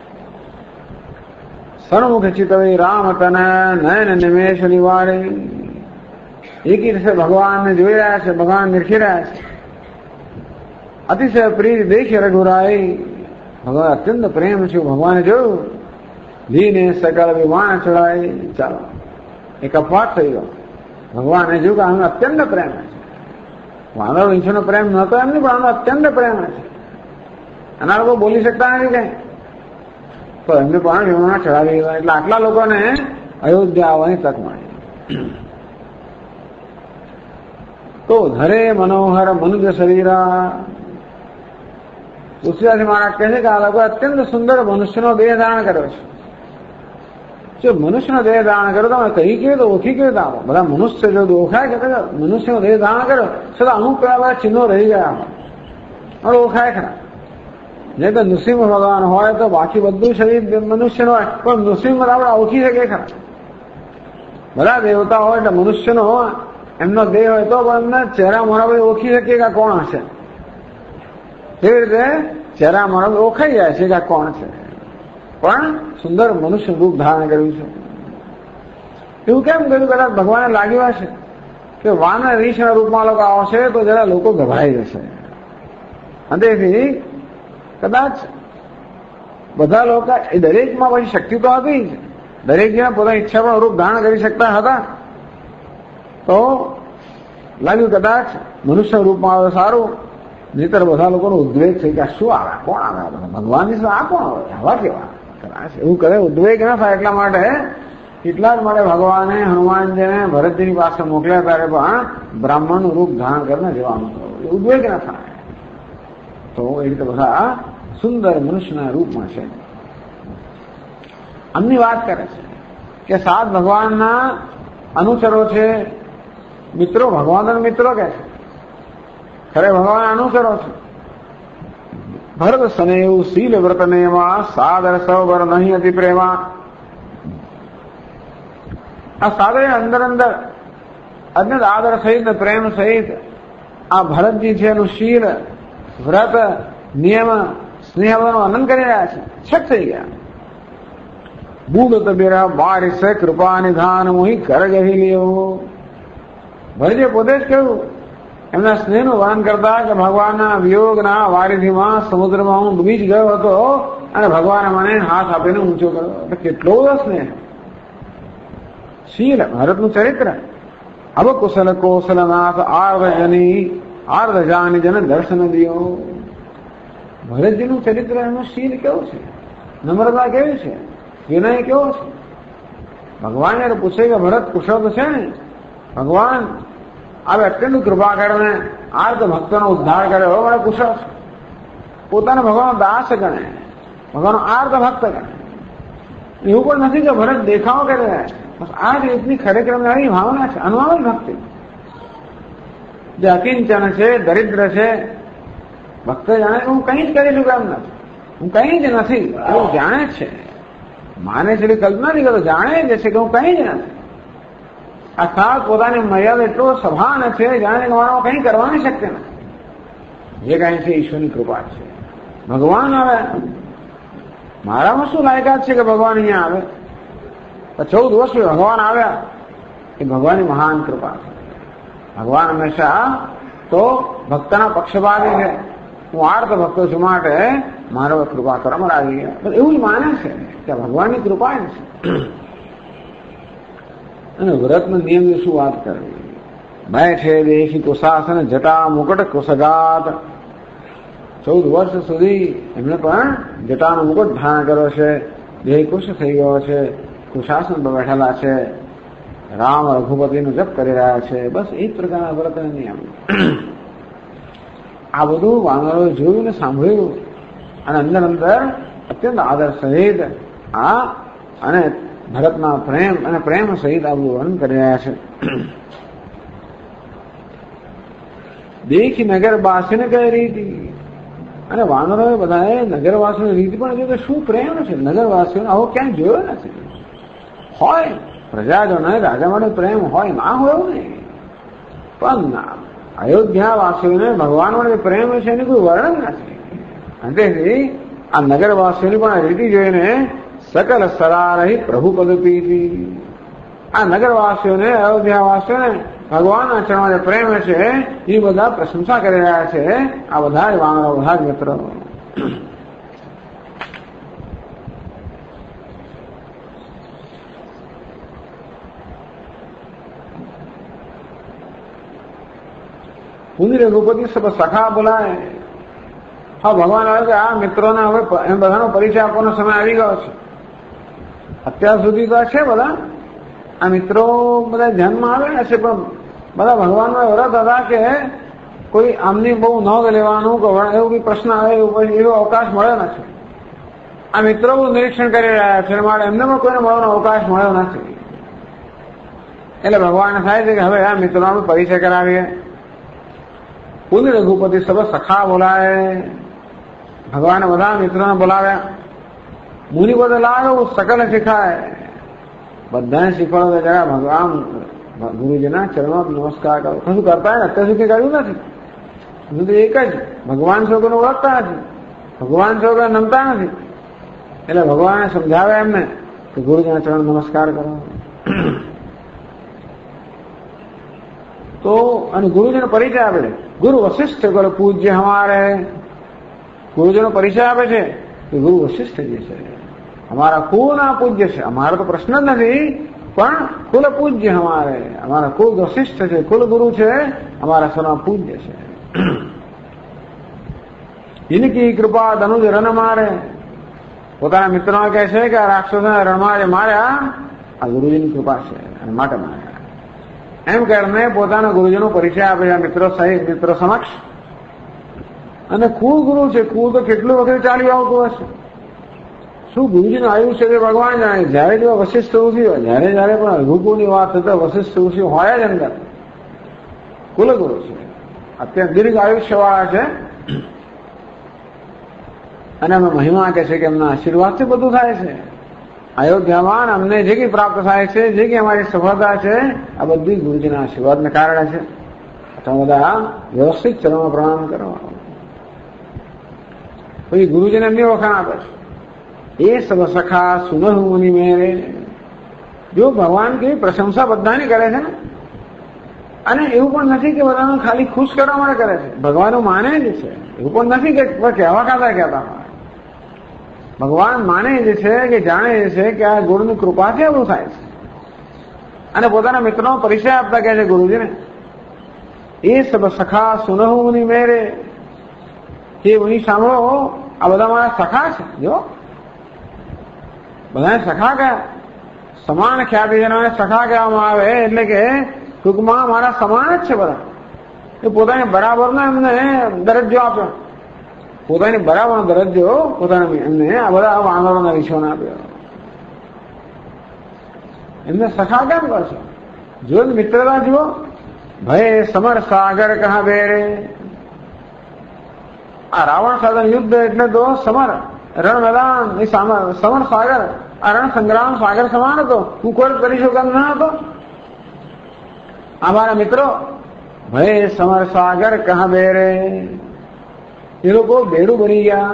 સર્વમુખ ચિતવી રામ તન નયન નિમેષ નિવારે, એકી રીતે ભગવાનને જોઈ રહ્યા છે, ભગવાન નિરખી રહ્યા છે. અતિશય પ્રિય દેખી રઘુરાય, ભગવાન અત્યંત પ્રેમ છે, ભગવાને જોયું. લીને સકલ વિમાન ચડાય, ચાલો એક અપવાદ થઈ ગયો. ભગવાને જોયું કે આનો અત્યંત પ્રેમ છે. વાનર રીંછનો પ્રેમ નતો એમની, પણ આનો અત્યંત પ્રેમ છે. આના લોકો બોલી શકતા નથી કઈ, તો એમને પણ વિમાન ચડાવી દીધા. એટલે આટલા લોકોને અયોધ્યા આવવાની તક મળી. તો ધરે મનોહર મનુજ શરીરા, તુલસીદાસજી મહારાજ કહે છે કે આ લોકો અત્યંત સુંદર મનુષ્યનો દેહ ધારણ કર્યો છે. જો મનુષ્યનો દેહ ધારણ કર્યો તમે કહી કેવી તો ઓળખી કેવી તો આવો. બધા મનુષ્ય જો ઓળખાય કે મનુષ્યનો દેહ ધારણ કર્યો છતાં અમુક બધા ચિહ્નો રહી ગયા હવે ઓળખાય ખરા. નહીં તો નૃસિંહ ભગવાન હોય તો બાકી બધું શરીર મનુષ્યનું હોય, પણ નૃસિંહ આપણે ઓળખી શકીએ ખરા. બધા દેવતા હોય એટલે મનુષ્યનો એમનો દેહ હોય તો પણ એમને ચહેરા મોઢા પર ઓળખી શકીએ કે કોણ હશે. એવી રીતે ચહેરા મોઢા ઓળખાઈ જાય છે કે કોણ છે, પણ સુંદર મનુષ્ય રૂપ ધારણ કર્યું છે. એવું કેમ કર્યું? કદાચ ભગવાને લાગ્યું હશે કે વાનર રીંછના રૂપમાં લોકો આવશે તો જરા લોકો ગભરાઈ જશે. તેથી કદાચ બધા લોકો એ દરેકમાં પછી શક્તિ તો હતી જ, દરેક જણા પોતાની ઈચ્છા પણ રૂપ ધારણ કરી શકતા હતા. તો લાગ્યું કદાચ મનુષ્ય રૂપમાં આવે સારું, નહીતર બધા લોકોનો ઉદ્વેગ થઈ કે શું આવે, કોણ આવે, ભગવાનની આ કોણ આવે, આવા કેવા એવું કરે, ઉદ્વેગ ના થાય. એટલા જ માટે ભગવાને હનુમાનજીને ભરતજીની પાસે મોકલ્યા ત્યારે પણ બ્રાહ્મણનું રૂપ ધારણ કરીને જવાનું ઉદ્વેગ ના થાય. તો એ રીતે બધા સુંદર મનુષ્યના રૂપમાં છે. આમની વાત કરે છે કે સાત ભગવાનના અનુચરો છે, મિત્રો, ભગવાનના મિત્રો કે છે, ખરે ભગવાન અનુચરો છે. ભરત સનેવ શીલ વ્રત નેવા, સાદર સૌબર નહીં અતિ પ્રેમા. આ સાદર અંદર અત્યંત આદર સહિત પ્રેમ સહિત આ ભરતજી છે એનું શીલ વ્રત નિયમ સ્નેહ બધાનું આનંદ કરી રહ્યા છે, છક થઈ ગયા. બુડત બેરા બારિશ કૃપા નિધાન મોહી કર ગહી લેવો. ભરતજીએ પોતે જ કહ્યું એમના સ્નેહનું વર્ણન કરતા કે ભગવાનના વિયોગના વારિધીમાં સમુદ્રમાં હું ડૂબી જ ગયો હતો અને ભગવાને મને હાથ આપીને ઊંચો કર્યો. એટલે કેટલો બધો સ્નેહ. શીલ ભરતનું ચરિત્ર. અબ કુશલ કૌશલનાથ આર્ધ જાની જન દર્શન દિયો. ભરતજીનું ચરિત્ર એનું શીલ કેવું છે, નમ્રતા કેવી છે, વિનય કેવો છે. ભગવાન જયારે પૂછે કે ભરત કુશળ તો છે ને, ભગવાન આવે અત્યંત કૃપા કરીને આર્ત ભક્તોનો ઉદ્ધાર કર્યો, મને કુશળ છે. પોતાને ભગવાનનો દાસ ગણે, ભગવાનનો આર્ત ભક્ત ગણે. એવું પણ નથી કે ભરત દેખાવો કરે, બસ આ જ રીતની ખરેખર એની ભાવના છે, અનુમાન ભક્તિ. જે અકિંચન છે, દરિદ્ર છે, ભક્ત જાણે હું કંઈ જ કરી શકું એમ નથી, હું કંઈ જ નથી એવું જાણે છે. માને છે કલ્પના નહીં કરતો, જાણે જ છે કે હું કંઈ જ નથી. અર્થાત પોતાની મર્યાદા એટલો સભાન છે, જાણે કે મારા કંઈ કરવાની શક્ય નથી. જે કાંઈ છે ઈશ્વરની કૃપા છે. ભગવાન આવે, મારામાં શું લાયકાત છે કે ભગવાન અહીંયા આવે? 14 વર્ષ ભગવાન આવ્યા, એ ભગવાનની મહાન કૃપા છે. ભગવાન હંમેશા તો ભક્તના પક્ષપાતી છે. હું આર્ત ભક્તો છું માટે મારો કૃપા કરવામાં આવી ગયા, એવું જ માને છે કે ભગવાનની કૃપા જ છે. અને વ્રતનો નિયમની શું વાત કરવી? બેઠે દેખી કુશાસન જટા મુકટ કુશગાત. 14 વર્ષ સુધી એમણે પણ જટાનો મુકટ ધારણ કર્યો છે, દેહ કુશ થઈ ગયો છે, કુશાસન પર બેઠેલા છે, રામ રઘુપતિનો જપ કરી રહ્યા છે. બસ એ જ પ્રકારના વ્રતના નિયમ. આ બધું વાનરોએ જોયું ને સાંભળ્યું અને અંદર અંદર અત્યંત આદર સહિત આ અને ભરતના પ્રેમ અને પ્રેમ સહિત આ બધું વર્ણન કરી રહ્યા છે. દેખી નગરવાસીને કઈ રીતિ, અને વાનરોએ બધાએ નગરવાસીઓની રીતિ પણ જોયું કે શું પ્રેમ છે. નગરવાસીઓને આવો ક્યાંય જોયો નથી. હોય પ્રજાજનો રાજા માટે પ્રેમ હોય, ના હોય એવું નહીં, પણ અયોધ્યાવાસીઓને ભગવાન માટે પ્રેમ છે એની કોઈ વર્ણન નથી. તેથી આ નગરવાસીઓની પણ આ રીતિ જોઈને સકલ સરારહી પ્રભુ પદપીતી. આ નગરવાસીઓને અયોધ્યાવાસીઓને ભગવાનના ચરણમાં પ્રેમ છે એ બધા પ્રશંસા કરી રહ્યા છે. આ બધા જ વાનરો, બધા જ મિત્રો. પુનિ રઘુપતિ સબ સખા બોલાય. હા, ભગવાન આવે કે આ મિત્રોને હવે એમ બધાનો પરિચય આપવાનો સમય આવી ગયો છે. અત્યાર સુધી તો છે બધા આ મિત્રો બધા ધ્યાનમાં આવે છે, પણ બધા ભગવાનનો વ્રત હતા કે કોઈ આમની બહુ નોંધ લેવાનું કે એવું કઈ પ્રશ્ન આવે એવો અવકાશ મળ્યો નથી. આ મિત્રો બહુ નિરીક્ષણ કરી રહ્યા છે, મારે એમને પણ કોઈને મળવાનો અવકાશ મળ્યો નથી. એટલે ભગવાન થાય છે કે હવે આ મિત્રોનો પરિચય કરાવીએ. પુનિ રઘુપતિ સબ સખા બોલાય. ભગવાને બધા મિત્રોને બોલાવ્યા. મુનિ પદ લાવો સકલ શીખાય. બધાને શીખવાડો જરા ભગવાન ગુરુજીના ચરણોમાં નમસ્કાર કરો. કશું કરતા અત્યાર સુધી કર્યું નથી. બધું એક જ ભગવાન સ્વરૂપને ઓળખતા નથી, ભગવાન સ્વરૂપે નમતા નથી. એટલે ભગવાને સમજાવ્યા એમને કે ગુરુજીના ચરણ નમસ્કાર કરો. તો અને ગુરુજીનો પરિચય આપે છે. ગુરુ વશિષ્ઠ કરો પૂજ્ય હમારે. ગુરુજીનો પરિચય આપે છે કે ગુરુ વશિષ્ઠજી છે, અમારા કુળના પૂજ્ય છે. અમારો તો પ્રશ્ન જ નથી, પણ કુલ પૂજ્ય હમારે, અમારા કુલ વશિષ્ઠ છે, કુલ ગુરુ છે, અમારા સૌના પૂજ્ય છે. ઇનકી કૃપા ધનુજ રન મારે. પોતાના મિત્રો કહે છે કે આ રાક્ષસોના રણમાં જે માર્યા આ ગુરુજીની કૃપા છે અને માટે માર્યા. એમ કરીને પોતાના ગુરુજીનો પરિચય આપે છે મિત્રો સહિત, મિત્રો સમક્ષ. અને કુળ ગુરુ છે. કુળ તો કેટલું વખત ચાલ્યું આવતું હશે. શું ગુરુજીનું આવ્યું છે તે ભગવાન જાણે. જયારે જેવા વશિષ્ઠ ઋષિ હોય, જયારે પણ રઘુકુળની વાત થતા વશિષ્ઠ ઋષિ હોય જ અંદર. કુલગુરુ છે, અત્યંત દીર્ઘ આયુષ્યવાળા છે. અને અમે મહિમા કહે છે કે એમના આશીર્વાદથી બધું થાય છે. અયોધ્યામાં અમને જે કંઈ પ્રાપ્ત થાય છે, જે કંઈ અમારી સફળતા છે, આ બધી ગુરુજીના આશીર્વાદને કારણે છે. તમે બધા વ્યવસ્થિત ચરણમાં પ્રણામ કરો. પછી ગુરુજીને એમની વખાણ આપે છે, એ સબ સખા સુનહુ મુનિ મેરે. જો ભગવાન કેવી પ્રશંસા બધાની કરે છે ને, અને એવું પણ નથી કે બધાને ખાલી ખુશ કરવા માટે કરે છે, ભગવાન માને જ છે. એવું પણ નથી કે કહેવા કહેતા ભગવાન માને જ છે, કે જાણે છે કે આ ગુરુની કૃપાથી એવું થાય છે. અને પોતાના મિત્રનો પરિચય આપતા કહે છે ગુરુજીને, એ સબ સખા સુનહુ મુનિ મેરે. કે મુનિ સાંભળો, આ બધા મારા સખા છે. જો બધાને સખા કયા, સમાન ખ્યાતિજનોને સખા કહેવામાં આવે, એટલે કે ટૂંકમાં મારા સમાન જ છે બધા. એ પોતાની બરાબરનો એમને દરજ્જો આપ્યો, પોતાની બરાબરનો દરજ્જો પોતાના એમને આ બધા વાનરોના રીછોને આપ્યો. એમને સખા કેમ કરશો? જો મિત્રતા જુઓ. ભય સમર સાગર કહા બેરે. આ રાવણ સાધન યુદ્ધ એટલે તો સમર રણ મેદાન, એ સમર સાગર, આ રણ સંગ્રામ સાગર સમાન હતો. હું કોઈ કરી શકું ન હતો. અમારા મિત્રો ભય સમર સાગર કહા બેરે. એ લોકો બેડું બની ગયા.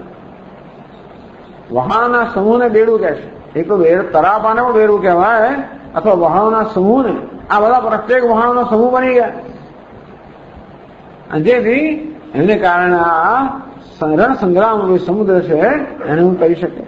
વહાણના સમૂહને બેડું કહે છે. એક તો તરાપાને પણ બેડું કહેવાય, અથવા વહાણના સમૂહને. આ બધા પ્રત્યેક વહાણનો સમૂહ બની ગયા. અને જેથી એને કારણે આ રણ સંગ્રામ સમુદ્ર છે એને હું કહી શકું.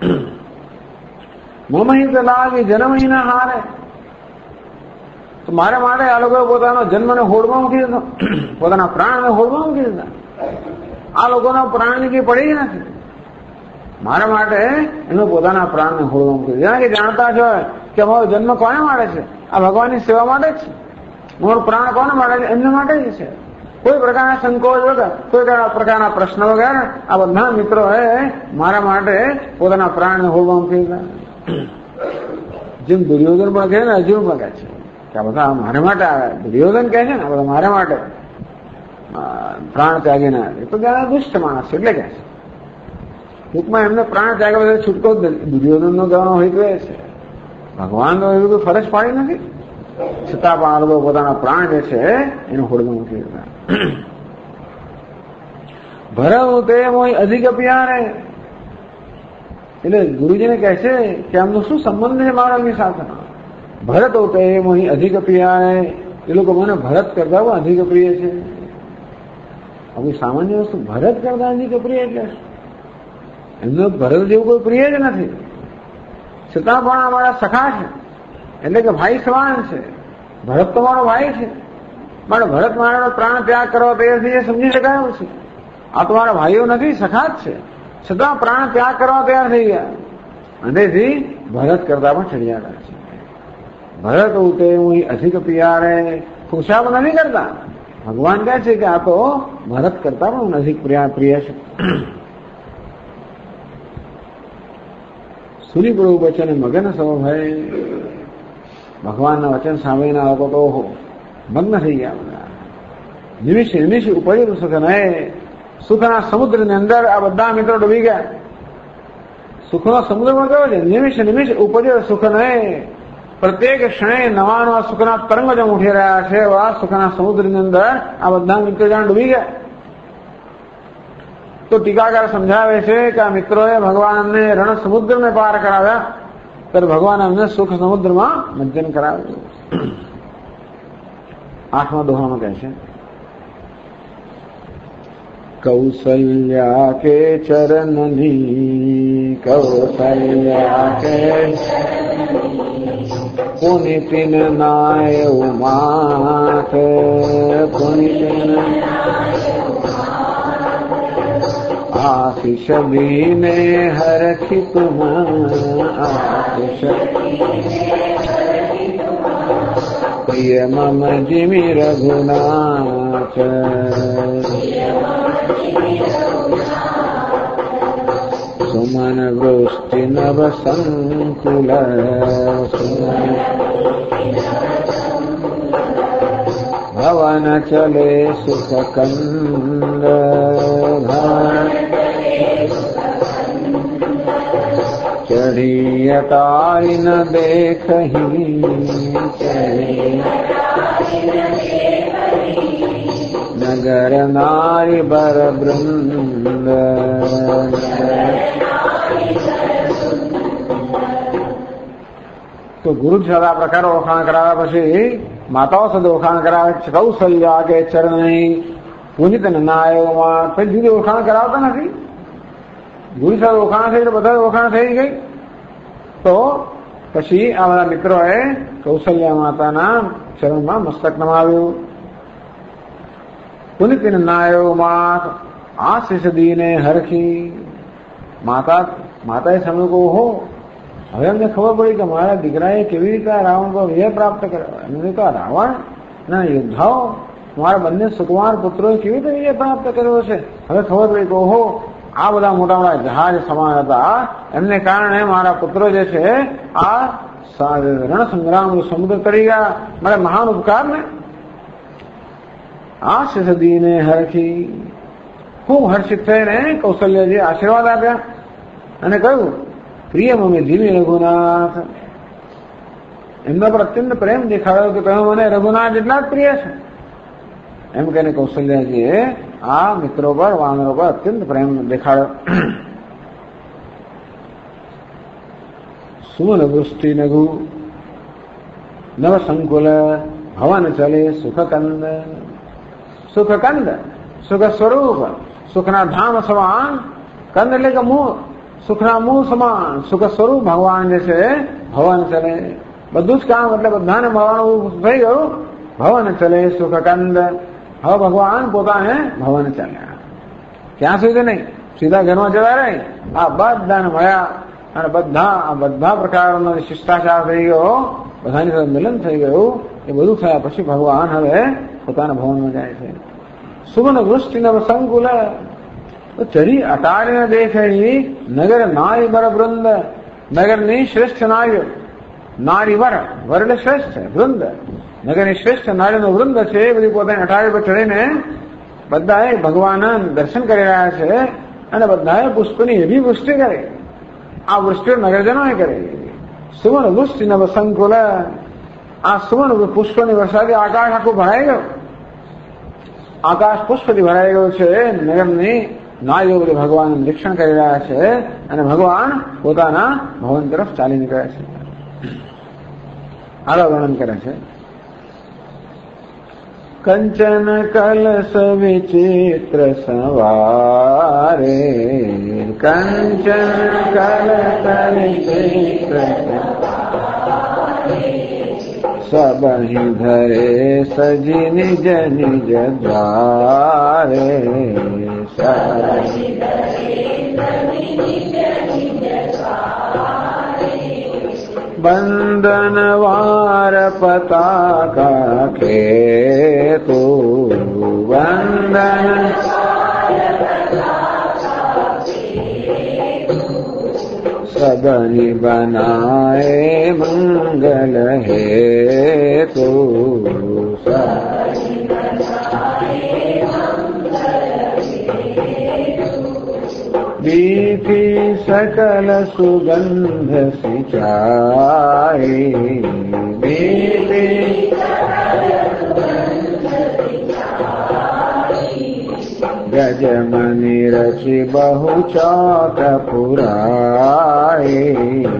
મમહિત લાગી જન્મહિના હારે. તો મારે માટે આ લોકોએ પોતાનો જન્મને હોડમાં મૂકી દીધો, પોતાના પ્રાણને હોડમાં મૂકી દીધા. આ લોકોના પ્રાણની કઈ પડી જ નથી. મારા માટે એનો પોતાના પ્રાણને હોડમાં મૂકી દીધા. કે જાણતા છો કે અમારો જન્મ કોને માટે છે? આ ભગવાનની સેવા માટે જ છે. મારો પ્રાણ કોને માટે છે? એમને માટે જ છે. કોઈ પ્રકારના સંકોચ વગર, કોઈ પ્રકારના પ્રશ્ન વગર આ બધા મિત્રોએ મારા માટે પોતાના પ્રાણને હોડમાં મૂકી દીધા. જેમ દુર્યોધન પણ કહે ને, અર્જુન પણ કહે છે કે આ બધા મારે માટે આવે. દુર્યોધન કહે છે ને, આ બધા મારે માટે પ્રાણ ત્યાગીને આવે. એ તો જરા દુષ્ટ માણસ છે એટલે કહે છે. ટૂંકમાં એમને પ્રાણ ત્યાગ વગર છૂટકો જ નથી. દુર્યોધનનો ગણો હોય તો એ છે. ભગવાન તો એવી કોઈ ફરજ પાડી નથી, છતાં પણ આ લોકો પોતાના પ્રાણ જે છે એનું હોડમાં મૂકી દીધા. ભરવ તે મોય અધિક પ્યારે. એટલે ગુરુજીને કહે છે કે આમનો શું સંબંધ છે મારા એમની સાથે? ભરત હોતે મોય અધિક પ્યારે. એ લોકો મને ભરત કરતા પણ અધિક પ્રિય છે. હવે સામાન્ય વસ્તુ ભરત કરતા અધિક પ્રિય એટલે એમનો ભરત જેવું કોઈ પ્રિય જ નથી, છતાં પણ અમારા સખા છે, એટલે કે ભાઈ સમાન છે. ભરત તો મારો ભાઈ છે, પણ ભરત મારો પ્રાણ ત્યાગ કરવા તૈયાર થઈ એ સમજી શકાયું છે. આ તો મારા ભાઈઓ નથી, સખા જ છે, છતાં પ્રાણ ત્યાગ કરવા તૈયાર થઈ ગયા. અંધેથી ભરત કરતા પણ ચડિયાતા છે. ભરત ઉતે હું અધિક પિયારે. ખુશાબ નથી કરતા. ભગવાન કહે છે કે આ તો ભરત કરતા પણ અધિક પ્રિય છે. સુની પ્રભુ વચન મગન સૌ ભય. ભગવાનના વચન સાંભળીને લોકો તો મગ્ન થઈ ગયા. નિમિષ નિમિષ ઉપડ્યું સુખ નહે. સુખના સમુદ્રની અંદર આ બધા મિત્રો ડૂબી ગયા. સુખનો સમુદ્રમાં કયો છે? નિમિષ નિમિષ ઉપડ્યો સુખ નહે. પ્રત્યેક ક્ષણે નવા નવા સુખના તરંગ જેમ ઉઠી રહ્યા છે, એવા સુખના સમુદ્રની અંદર આ બધા મિત્રો જાણ ડૂબી ગયા. તો ટીકાકાર સમજાવે છે કે આ મિત્રોએ ભગવાનને રણ સમુદ્રને પાર કરાવ્યા, ત્યારે ભગવાન અમને સુખ સમુદ્રમાં મજ્જન કરાવ્યું. 8મા દોહામાં કહે છે, કૌશલ્યા કે ચરણની, કૌશલ્યા કે પુનિતિન નાય ઉમાથ, પુનિતિન આશિષ બીને હરખી તુમ, આશિષ પ્રિય મમ જીમી રઘુનાથ. સુમન વૃષ્ટિ નવ સંકુલ, ભવન ચલે સુખ કંદ, ચઢી અટારી ન દેખહી, नगर नारी बर वृंद। તો ગુરુ સાથે આ પ્રકારે ઓળખાણ કરાવ્યા પછી માતાઓ સાથે ઓળખાણ કરાવે. કૌશલ્યા કે ચરણી પુનિત નાયકમાં પછી જુદી ઓળખાણ કરાવતા નથી. ગુરુ સાથે ઓળખાણ થઈ તો બધા ઓળખાણ થઈ ગઈ. તો પછી આ બધા મિત્રોએ કૌશલ્યા માતાના ચરણમાં મસ્તક નમાવ્યું. પુનિત નાયકમાં આશીષ દીને હરખી. માતાએ સમય કહો હો હવે અમને ખબર પડી કે મારા દીકરાએ કેવી રીતે રાવણ પર વિજય પ્રાપ્ત કર્યો. એમને તો રાવણ ના યોદ્ધાઓ મારા બંને સુકુમાર પુત્રોએ કેવી રીતે વિજય પ્રાપ્ત કર્યો છે. હવે ખબર પડી કે ઓહો આ બધા મોટા મોટા જહાજ સમાન હતા. એમને કારણે મારા પુત્રો જે છે આ રણ સંગ્રામ સમુદ્ર તરી ગયા. મારે મહાન ઉપકાર ને આશીષ દીને હરખી. ખૂબ હર્ષિત થઈને કૌશલ્યજી આશીર્વાદ આપ્યા અને કહ્યું પ્રિય મમ્મી ધીમી રઘુનાથ. એમના પર અત્યંત પ્રેમ દેખાડ્યો કે તમે મને રઘુનાથ જેટલા જ પ્રિય છે. એમ કહીને કૌશલ્યાજીએ આ મિત્રો પર વાનરો પર અત્યંત પ્રેમ દેખાડ્યો. સુમન વૃષ્ટિ નગુ નવ સંકુલ ભવન ચલે સુખકંદ. સુખકંદ સુખ સ્વરૂપ સુખના ધામ સમાન. કંદ એટલે કે મૂળ. સુખના મૂળ સમાન સુખ સ્વરૂપ ભગવાન જે છે ભવન ચલે. બધું જ કામ એટલે બધાને મળવાનું થઈ ગયું. ભવન ચલે સુખકંદ. હવે ભગવાન પોતાને ભવન ચાલ્યા. ક્યાં સુધી નહીં સીધા ઘરમાં જતા રહી. આ બધાને મળ્યા અને બધા પ્રકારનો શિષ્ટાચાર થઈ ગયો. બધાની સાથે મિલન થઈ ગયું. એ બધું થયા પછી ભગવાન હવે પોતાના ભવનમાં જાય છે. સુમન વૃષ્ટિ નવ સંકુલ. તો ચરી અટારીને દેખાઈ નગર નારી બર વૃંદ. નગરની શ્રેષ્ઠ નારીઓ. નારી વર એટલે શ્રેષ્ઠ વૃંદ. નગરની શ્રેષ્ઠ નારીનું વૃંદ છે. એ બધી પોતાની અટારી પર ચડીને બધાએ ભગવાનના દર્શન કરી રહ્યા છે અને બધાએ પુષ્પની એવી વૃષ્ટિ કરી. આ વૃષ્ટિ નગરજનોએ કરી. સુવર્ણ વૃષ્ટિ નવ સંકુલ. આ સુવર્ણ પુષ્પની વરસાદી આકાશ આખું ભરાઈ ગયું. આકાશ પુષ્પથી ભરાઈ ગયું છે. નગરની નારીઓ બધી ભગવાનનું નિરીક્ષણ કરી રહ્યા છે અને ભગવાન પોતાના ભવન તરફ ચાલી નીકળ્યા છે. આગળ વર્ણન કરે છે. કંચન કલશ વિચિત્ર સવારે. કંચન કલશ વિચિત્ર સબહિ ધરે સજી નિજ નિજ દ્વારે. બંધન વાર પતાકા ખેતુ. બંધન સબની બનાએ મંગલ હેતુ. बीती सकल सुगंध सिंचाई. बीती गजमनि रचि बहु चौक पुराई.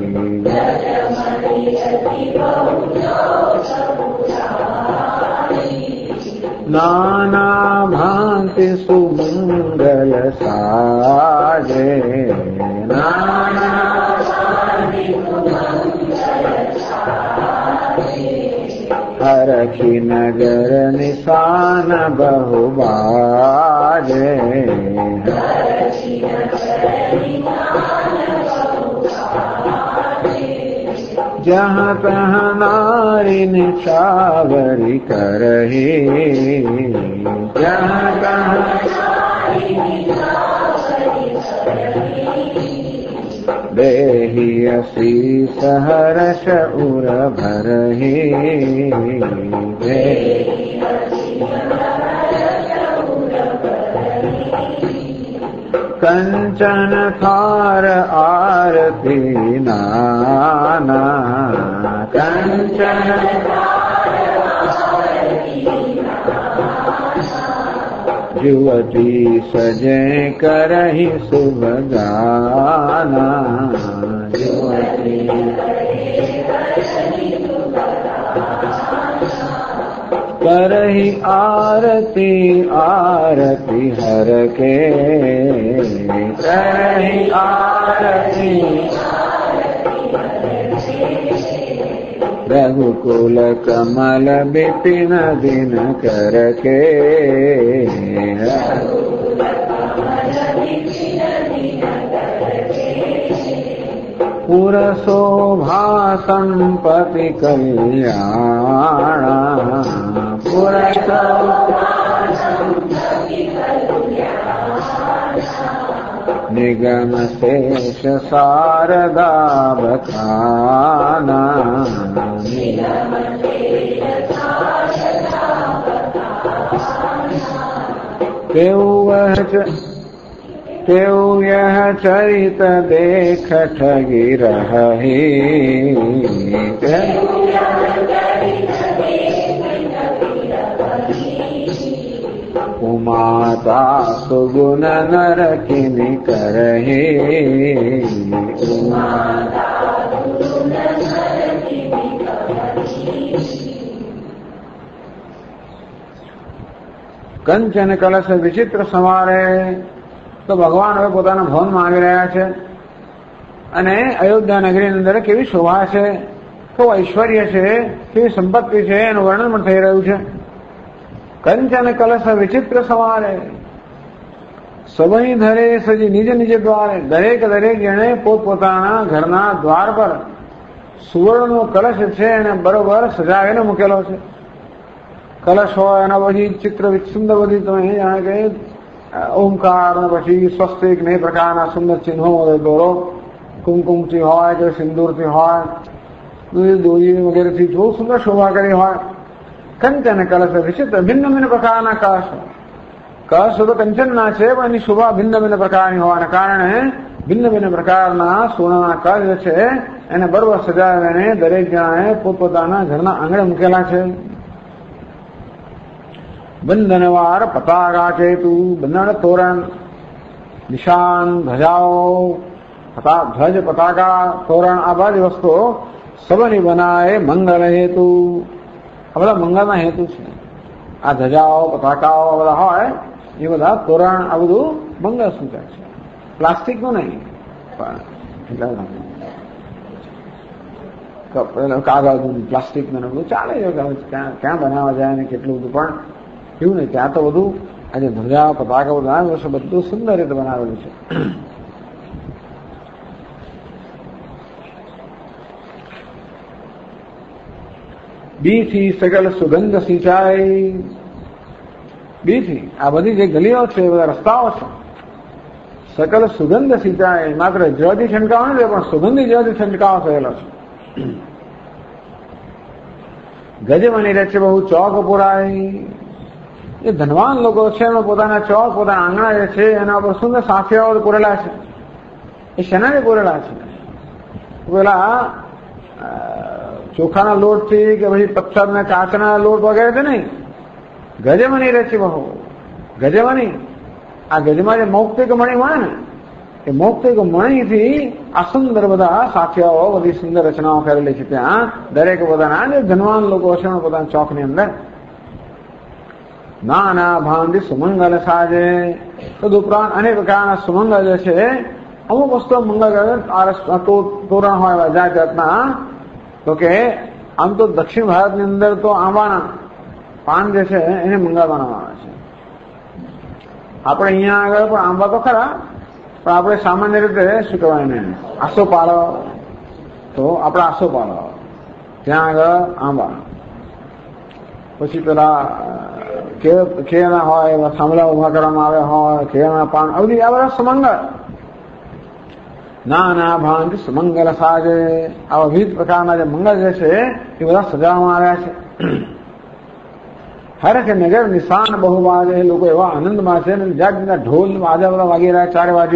नाना भांति सुमंगल साजे. नाना हरखी नगर निशान बहु बाजे. जहाँ तहाँ नारी निछावरी करही. जहाँ तहाँ देहि असीस हर्ष उर भरही. कंचन थार आरती नाना. कंचन जुवती सजे करहि शुभ गाना, जुवती करहि आरती आरती हर के, करहि आरती रघुकुल कमल बिपिन दिन करके, पुर शोभा संपत्ति कल्याण, पुर निगम शेष शारदा बखाना, तेऊ यह चरित देख ठगी रही, उमाता सुगुण नर किनि करहि, કંચન કલશ વિચિત્ર સમારે. તો ભગવાન હવે પોતાના ભવનમાં આવી રહ્યા છે અને અયોધ્યા નગરીની અંદર કેવી શોભા છે, કેવું ઐશ્વર્ય છે, કેવી સંપત્તિ છે એનું વર્ણન પણ થઈ રહ્યું છે. કંચન કલશ વિચિત્ર સમારે, સબઈ ધરે સજી નિજ નિજ દ્વારે. દરેક દરેક જણે પોતપોતાના ઘરના દ્વાર પર સુવર્ણનો કલશ છે એને બરોબર સજાવીને મૂકેલો છે. કલશ હોય એના પછી ચિત્ર સુંદર બધી તમે જાણે કે ઓમકાર ને પછી સ્વસ્તિક ને એ પ્રકારના સુંદર ચિહ્નો દોરો, કુમકુમથી હોય કે સિંદૂરથી હોય, દોરી વગેરેથી બહુ સુંદર શોભા કરી હોય. કંચન કલશ વિચિત્ર, ભિન્ન ભિન્ન પ્રકારના કલશ. કલશ તો કંચનના છે પણ એની શોભા ભિન્ન ભિન્ન પ્રકારની હોવાને કારણે ભિન્ન ભિન્ન પ્રકારના સોનાના કલશ છે એને બરોબર સજાવીને દરેક જણાએ પોતપોતાના ઘરના આંગણે મૂકેલા છે. બંધનવાર પતાકા કેતુ, બંધન તોરણ, નિશાન, ધજાઓ, ધ્વજ, પતાકા, તોરણ આ બધી વસ્તુઓ સબની બનાવે મંગળ હેતુ. આ બધા મંગળના હેતુ છે. આ ધજાઓ પતાકાઓ આ બધા હોય એ બધા તોરણ આ બધું મંગળ સૂચક છે, પ્લાસ્ટિકનું નહીં. કાગળનું પ્લાસ્ટિકનું બધું ચાલે છે, ક્યાં બનાવવા જાય ને કેટલું બધું, પણ એવું નહીં. ત્યાં તો બધું આજે ધજા પતાકા બનાવેલું છે, બધું સુંદર રીતે બનાવેલું છે. બીથી સકલ સુગંધ સિંચાઈ, બીથી આ બધી જે ગલીઓ છે બધા રસ્તાઓ છે, સકલ સુગંધ સિંચાઈ, માત્ર જળથી છંટકાવ નથી પણ સુગંધી જળથી છંટકાવ થયેલો છે. ગજમની રચે બહુ ચોક પુરાય, એ ધનવાન લોકો છે એમણે પોતાના ચોક, પોતાના આંગણા જે છે એના ઉપર સુંદર સાફિયાઓ પૂરેલા છે. એ શેનાથી પૂરેલા છે? પેલા ચોખાના લોટથી કે પછી પથ્થરના કાચના લોટ વગેરે છે નહીં. ગજમની રચી બહુ, ગજમની આ ગજમાં જે મૌક્તિક મણી મળે ને એ મૌક્તિક મણીથી આ સુંદર બધા સાફિયાઓ બધી સુંદર રચનાઓ કરેલી છે. ત્યાં દરેક પોતાના જે ધનવાન લોકો છે પોતાના ચોકની અંદર નાના ભાંતિ સુમંગલ સાજે. તદુપરાંત અનેક પ્રકારના સુમંગલ જે છે, અમુક વસ્તુ મંગલ તોરણ હોય જાત જાતના. તો કે આમ તો દક્ષિણ ભારતની અંદર તો આંબાના પાન જે છે એને મંગળ બનાવવામાં આવે છે. આપણે અહીંયા આગળ પણ આંબા તો ખરા, પણ આપણે સામાન્ય રીતે શું કહેવાય ને આસોપાલવ, તો આપણે આસોપાલવ ત્યાં આગળ આંબા, પછી પેલા કેળના હોય થાંભલા ઉભા કરવામાં આવ્યા હોય, કેળના પાન, આ બધા સુમંગળ. નાના ભાંતિ સુમંગલ સાજે, આવા વિવિધ પ્રકારના જે મંગળ જે છે એ બધા સજાવવામાં આવ્યા છે. હરખ નગર નિશાન બહુ વાગે, લોકો એવા આનંદમાં છે ને જાત જાતના ઢોલ વાજા બધા વાગી રહ્યા ચારે બાજુ.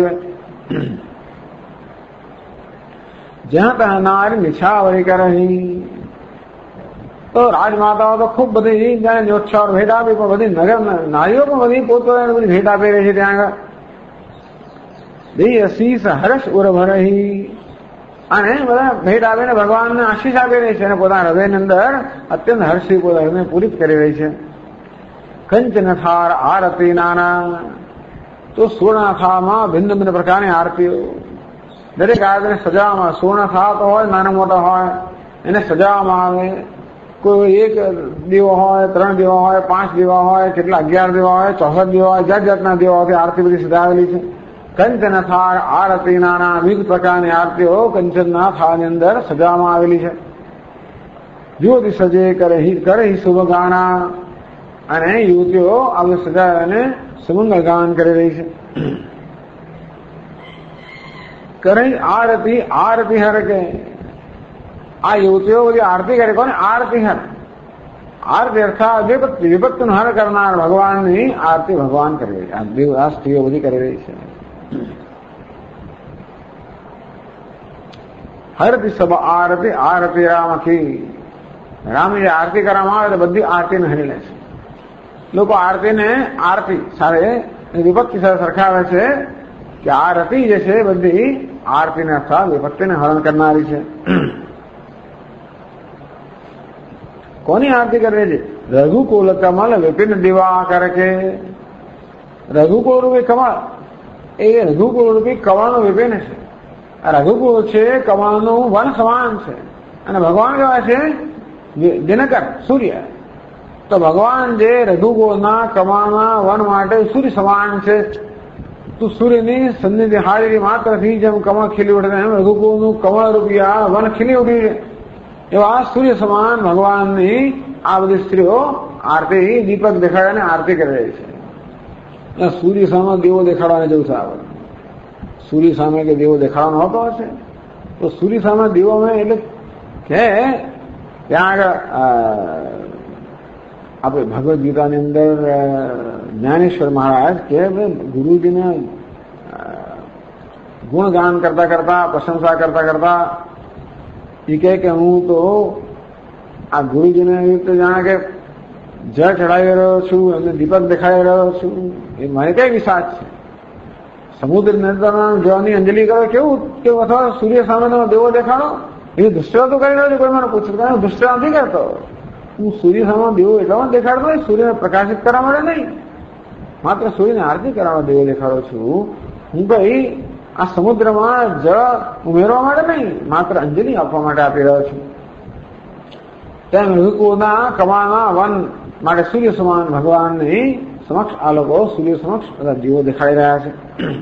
જ્યાં ત્યાં નારી નિછાવરી કરી, તો રાજમાતાઓ તો ખૂબ બધી જાણે ન્યોત્સવ ભેટ આપી, પણ બધી નગર નારીઓ પણ બધી પોતપોતાની બધી ભેટ આપી રહી છે ત્યાં આગળ. અશીષ હર્ષ ઉર્ભરહી, અને બધા ભેટ આપીને ભગવાનને આશીષ આપી રહી છે અને પોતાના હૃદયની અંદર અત્યંત હર્ષથી પોતાના હૃદય પૂરિત કરી રહી છે. કંચન થાર આરતી નાના, તો સુવર્ણથામાં ભિન્ન ભિન્ન પ્રકારની આરતીઓ, દરેક આરતીને સજાવવામાં, સુવર્ણથા તો હોય નાના મોટા હોય એને સજાવવામાં આવે. કોઈ એક દીવો હોય, 3 દીવા હોય, 5 દીવા હોય, કેટલા 11 દીવા હોય, 64 દીવા હોય, જાત જાતના દીવાઓથી આરતી બધી સજાવેલી છે. કંચન થાળ આરતી નાના, વિવિધ પ્રકારની આરતીઓ કંચનના થાળની અંદર સજાવવામાં આવેલી છે. જ્યોતિ સજે કરે શુભ ગાના, અને યુવતીઓ આ બધું સજાવીને સુમંગલ ગાન કરી રહી છે. કરે આરતી આરતી હર કે, આ યુવતીઓ બધી આરતી કરે. કોને? આરતી હર. આરતી અર્થાત વિપત્તિનું હર કરનાર ભગવાનની આરતી ભગવાન કરી રહી છે. આ સ્ત્રીઓ બધી કરી રહી છે. હરતી સબ આરતી આરતી રામ કી, રામની આરતી કરવામાં આવે તો બધી આરતીને હરી લે છે. લોકો આરતીને આરતી સાથે વિભક્તિ સાથે સરખાવે છે કે આ રતિ જે છે બધી આરતીને અર્થાત વિભક્તિને હરણ કરનારી છે. કોની આરતી કરે છે? રઘુકુલ કમલ વિપિન દિવાકર કે, રઘુકુલ રૂપી કમળ એ રઘુકુલ રૂપી કમળનું વિપિન છે. રઘુકુળ છે કમળનું વન સમાન છે, અને ભગવાન કેવા છે? દિનકર, સૂર્ય. તો ભગવાન જે રઘુકુળના કમળના વન માટે સૂર્ય સમાન છે. તો સૂર્યની સન્નિધિ હાજરી માત્રથી જેમ કમળ ખીલી ઉઠે એમ રઘુકુળનું કમળ રૂપી આ વન ખીલી ઉઠ્યું છે. એવા સૂર્ય સમાન ભગવાનની આ બધી સ્ત્રીઓ આરતી દીપક દેખાડીને આરતી કરી રહી છે. સૂર્ય સામે દેવો દેખાડવાને જવું છે. આ સૂર્ય સામે કે દેવો દેખાડવાનો હોતો હશે તો સૂર્ય સામે દેવો એટલે કે ત્યાં આગળ આપણે ભગવદ્ ગીતાની અંદર જ્ઞાનેશ્વર મહારાજ કે ગુરુજીને ગુણગાન કરતા કરતા, પ્રશંસા કરતા કરતા એ કહે કે હું તો આ ગુરુજીને એવી રીતે જાણે કે જળ ચડાવી રહ્યો છું, એમને દીપક દેખાડી રહ્યો છું. એ મારે કઈ વિશ્વાસ છે? સમુદ્ર નદીના જળની અંજલિ કરો કેવું કે અથવા સૂર્ય સામે તમે દેવો દેખાડો? એ દુષ્ટ તો કરી રહ્યો છે. કોઈ મને પૂછ્યું હું દુષ્ટ નથી કરતો. હું સૂર્ય સામે દેવો એટલા દેખાડતો નહીં, સૂર્યને પ્રકાશિત કરવા માટે નહીં, માત્ર સૂર્યને આરતી કરવા દેવો દેખાડો છું. હું ભાઈ આ સમુદ્રમાં જળ ઉમેરવા માટે નહીં, માત્ર અંજલિ આપવા માટે આપી રહ્યો છું. તેમ રઘુકુળના કમળના વન માટે સૂર્ય સમાન ભગવાનની સમક્ષ આ લોકો સૂર્ય સમક્ષ બધા જીવો દેખાડી રહ્યા છે.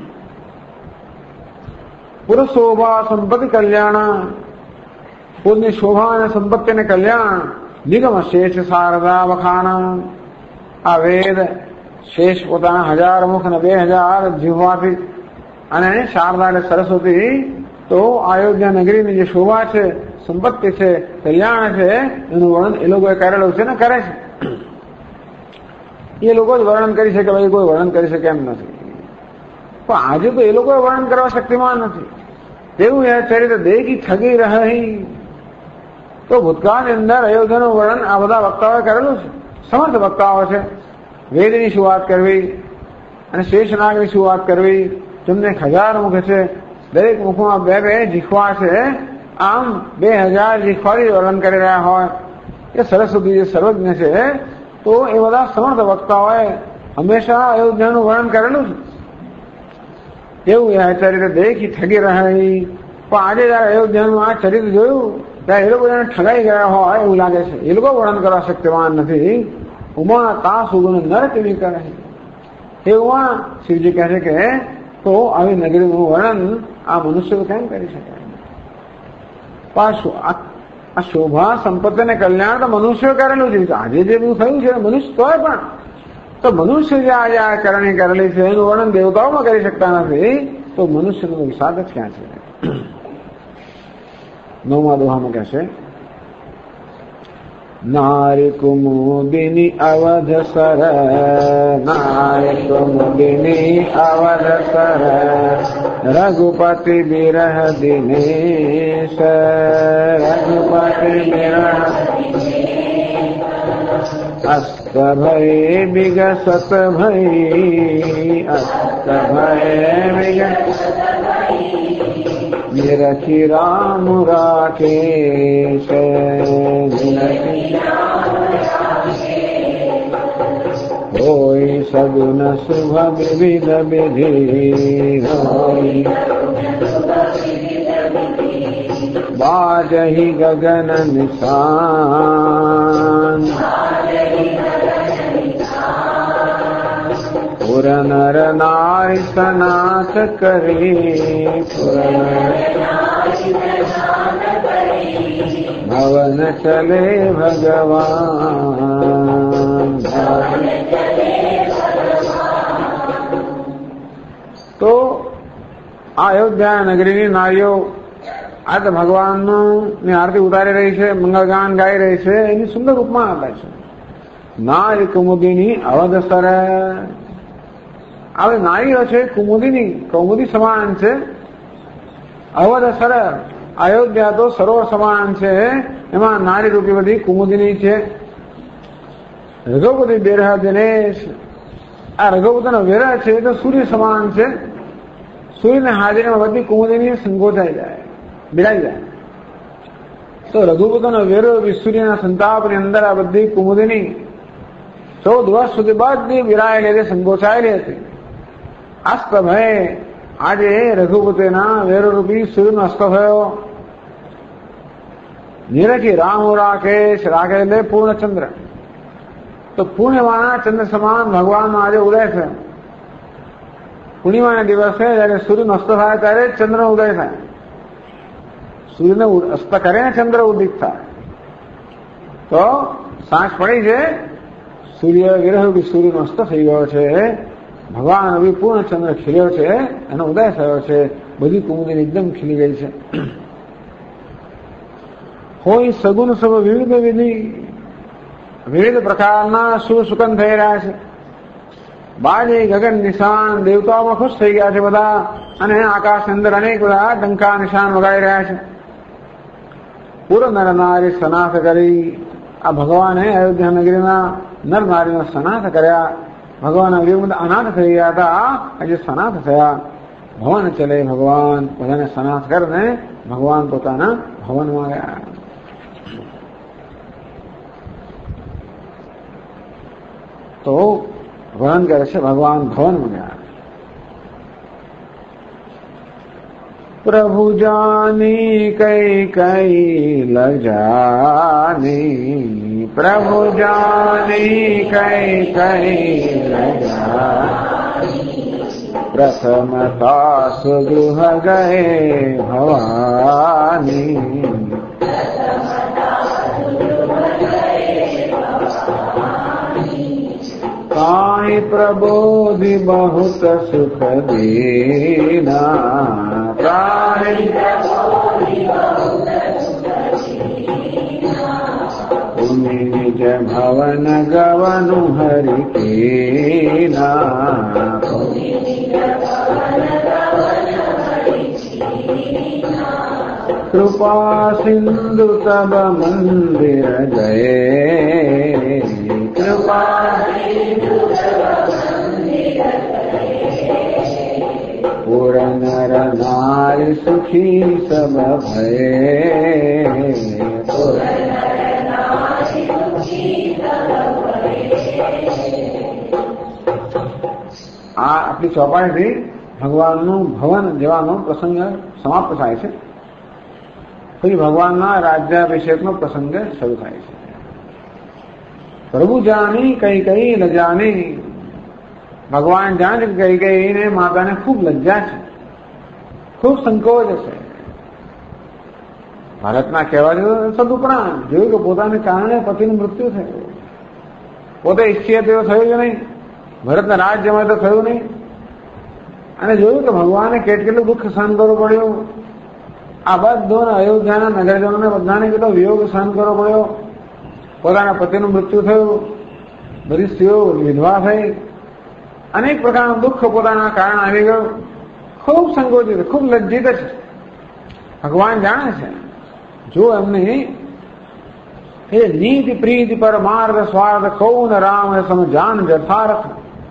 પુરુષ શોભા સંપત્તિ કલ્યાણ, પુરની શોભા અને સંપત્તિને કલ્યાણ, નિગમ શેષ શારદા વખાણ. આ વેદ શેષ પોતાના 1000 મુખ અને 2000 જીવવાથી, અને શારદા અને સરસ્વતી તો અયોધ્યા નગરીની જે શોભા છે, સંપત્તિ છે, કલ્યાણ છે, એનું વર્ણન એ લોકોએ કરેલું છે ને કરે છે. એ લોકો જ વર્ણન કરી શકે, ભાઈ કોઈ વર્ણન કરી શકે એમ નથી. પણ આજે તો એ લોકો વર્ણન કરવા શક્તિમાન નથી. તેવું એ ચરિત્ર દેખી ઠગી રહી. તો ભૂતકાળની અંદર અયોધ્યાનું વર્ણન આ બધા વક્તાઓએ કરેલું છે. સમર્થ વક્તાઓ છે. વેદની શું વાત કરવી અને શેષનાગની શું વાત કરવી, જેમને 1000 મુખ છે, દરેક મુખમાં 2 જીખવા છે, આમ 2000 જીખવાથી વર્ણન કરી રહ્યા હોય. એ સરસ્વતી જે સર્વજ્ઞ છે, તો એ બધા સમર્થ વક્તાઓએ હંમેશા અયોધ્યાનું વર્ણન કરેલું છે. એવું એ ચરિત્ર દેખી ઠગી રહી. પણ આજે જયારે અયોધ્યાનું આ ચરિત્ર જોયું ત્યારે એ લોકો જાણે ઠગાઈ ગયા હોય એવું લાગે છે. એ લોકો વર્ણન કરવા શક્તિમાન નથી. ઉમા તા સુગુણ નર કેવી કરે એ ઉમા શિવજી કહે છે કે તો આવી નગરીનું વર્ણન આ મનુષ્ય કેમ કરી શકાય? પાછું આ શોભા સંપત્તિ ને કલ્યાણ તો મનુષ્ય કરેલું છે. આજે જે બધું થયું છે મનુષ્ય તોય પણ તો મનુષ્ય જે આજે આ કરણી કરેલી છે એનું વર્ણન દેવતાઓમાં કરી શકતા નથી, તો મનુષ્યનો વિષાદ જ ક્યાં છે? 9મા દોહામાં કહેશે નારી કુમુદિની અવધ સર, નારી કુમુદિની અવધ સર, રઘુપતિ બિરહ દિનેશ, રઘુપતિ બિરહ अस्त भय विगसत भई, अस्त भय विगसत निरखि राम राकेश, होई सगुन शुभ विविध विधि, बाजहि गगन निशान, पुर नर नारी सनाथ करे, भवन चले भगवान, तो अयोध्या नगरीની નારીઓ આ તો ભગવાનની આરતી ઉતારી રહી છે, મંગળગાન ગાઈ રહી છે. એની સુંદર ઉપમા આપે છે. નારી કુમુદિની અવધસર. હવે નારીઓ છે કુમુદિની, કૌમુદી સમાન છે. અવધસર અયોધ્યા તો સરોવર સમાન છે, એમાં નારી રૂપી બધી કુમુદિની છે. રઘુપતિ બેરહ દિનેશ. આ રઘુપતિનો વેરહ છે તો સૂર્ય સમાન છે. સૂર્યને હાજરીમાં બધી કુમુદિની સંકોચાઈ જાય, બિરાઈ જાય. તો રઘુપતિનો વેરો સૂર્યના સંતાપની અંદર આ બધી કુમુદિની 14 વર્ષ સુધી બધી બિરાયેલી હતી, સંકોચાયેલી હતી. અસ્ત ભય, આજે રઘુપતિના વેરોરૂપી સૂર્યનો અસ્ત થયો. નિરખી રામ રાકેશ. રાકેશ એટલે પૂર્ણચંદ્ર. તો પૂર્ણિમાના ચંદ્ર સમાન ભગવાનનો આજે ઉદય થયો. પૂર્ણિમાના દિવસે જયારે સૂર્યનો અસ્ત થાય ત્યારે ચંદ્રનો ઉદય થાય. સૂર્યને અસ્ત કરે ને ચંદ્ર ઉદિત થાય. તો સાંજ પડી છે, સૂર્ય વિરહરૂપી સૂર્યનો અસ્ત થઈ ગયો છે. ભગવાન હવે પૂર્ણચંદ્ર ખીલ્યો છે, એનો ઉદય થયો છે. બધી કુમુદિની એકદમ ખીલી ગઈ છે. હોય સગુન સબ વિવિધ વિધિ. વિવિધ પ્રકારના શુભ સુકન થઈ રહ્યા છે. બાજે ગગન નિશાન. દેવતાઓમાં ખુશ થઈ ગયા છે બધા, અને આકાશ અંદર અનેક બધા ડંકા નિશાન વગાડી રહ્યા છે. પૂર નર નારી સનાથ કરી. આ ભગવાને અયોધ્યા નગરીના નર નારીનો સનાથ કર્યા. ભગવાનના વિરુદ્ધ અનાથ થઈ ગયા હતા, આજે સનાથ થયા. ભવન ચલે ભગવાન. બધાને સનાથ કરીને ભગવાન પોતાના ભવનમાં ગયા. તો વર્ણન કરે છે ભગવાન ભવનમાં ગયા. પ્રભુ જાની કઈ કઈ લજાની. પ્રભુ જાની કઈ કઈ લજાની. પ્રથમતા સુગૃહ ગયે ભવાની. काई प्रबोधि बहुत सुख दीना. काई पुनि निज भवन गवनु हरि कीना. कृपा सिंधु तब मंदिर गए. कृपा पुर नर नारी सुखी सब भये. આ આપણી ચોપાઈથી ભગવાનનું ભવન જવાનો પ્રસંગ સમાપ્ત થાય છે. પછી ભગવાનના રાજ્યાભિષેકનો પ્રસંગ શરૂ થાય છે. પ્રભુ જાની કઈ કઈ લજાની. ભગવાન જાણે કઈ કઈને માતાને ખૂબ લજ્જા છે, ખૂબ સંકોચ છે. ભારતના કહેવા જેવું સદુપરાંત જોયું કે પોતાને કારણે પતિનું મૃત્યુ થયું. પોતે ઈચ્છીએ તેવો થયું કે નહીં, ભરતના રાજ્યમાં તો થયું નહીં. અને જોયું કે ભગવાને કેટલું દુઃખ સહન કરવું પડ્યું. આ બધોને અયોધ્યાના નગરજનોને બધાને કેટલો વિયોગ સહન કરવો પડ્યો. પોતાના પતિનું મૃત્યુ થયું, બધી સ્ત્રીઓ વિધવા થઈ, અનેક પ્રકારનું દુઃખ પોતાના કારણે આવી ગયું. ખૂબ સંકોચિત, ખૂબ લજ્જિત છે. ભગવાન જાણે છે જો એમને એ નીતિ પ્રીતિ પરમાર્થ સ્વાર્થ કૌન રામ સમજાન યથાર્થ.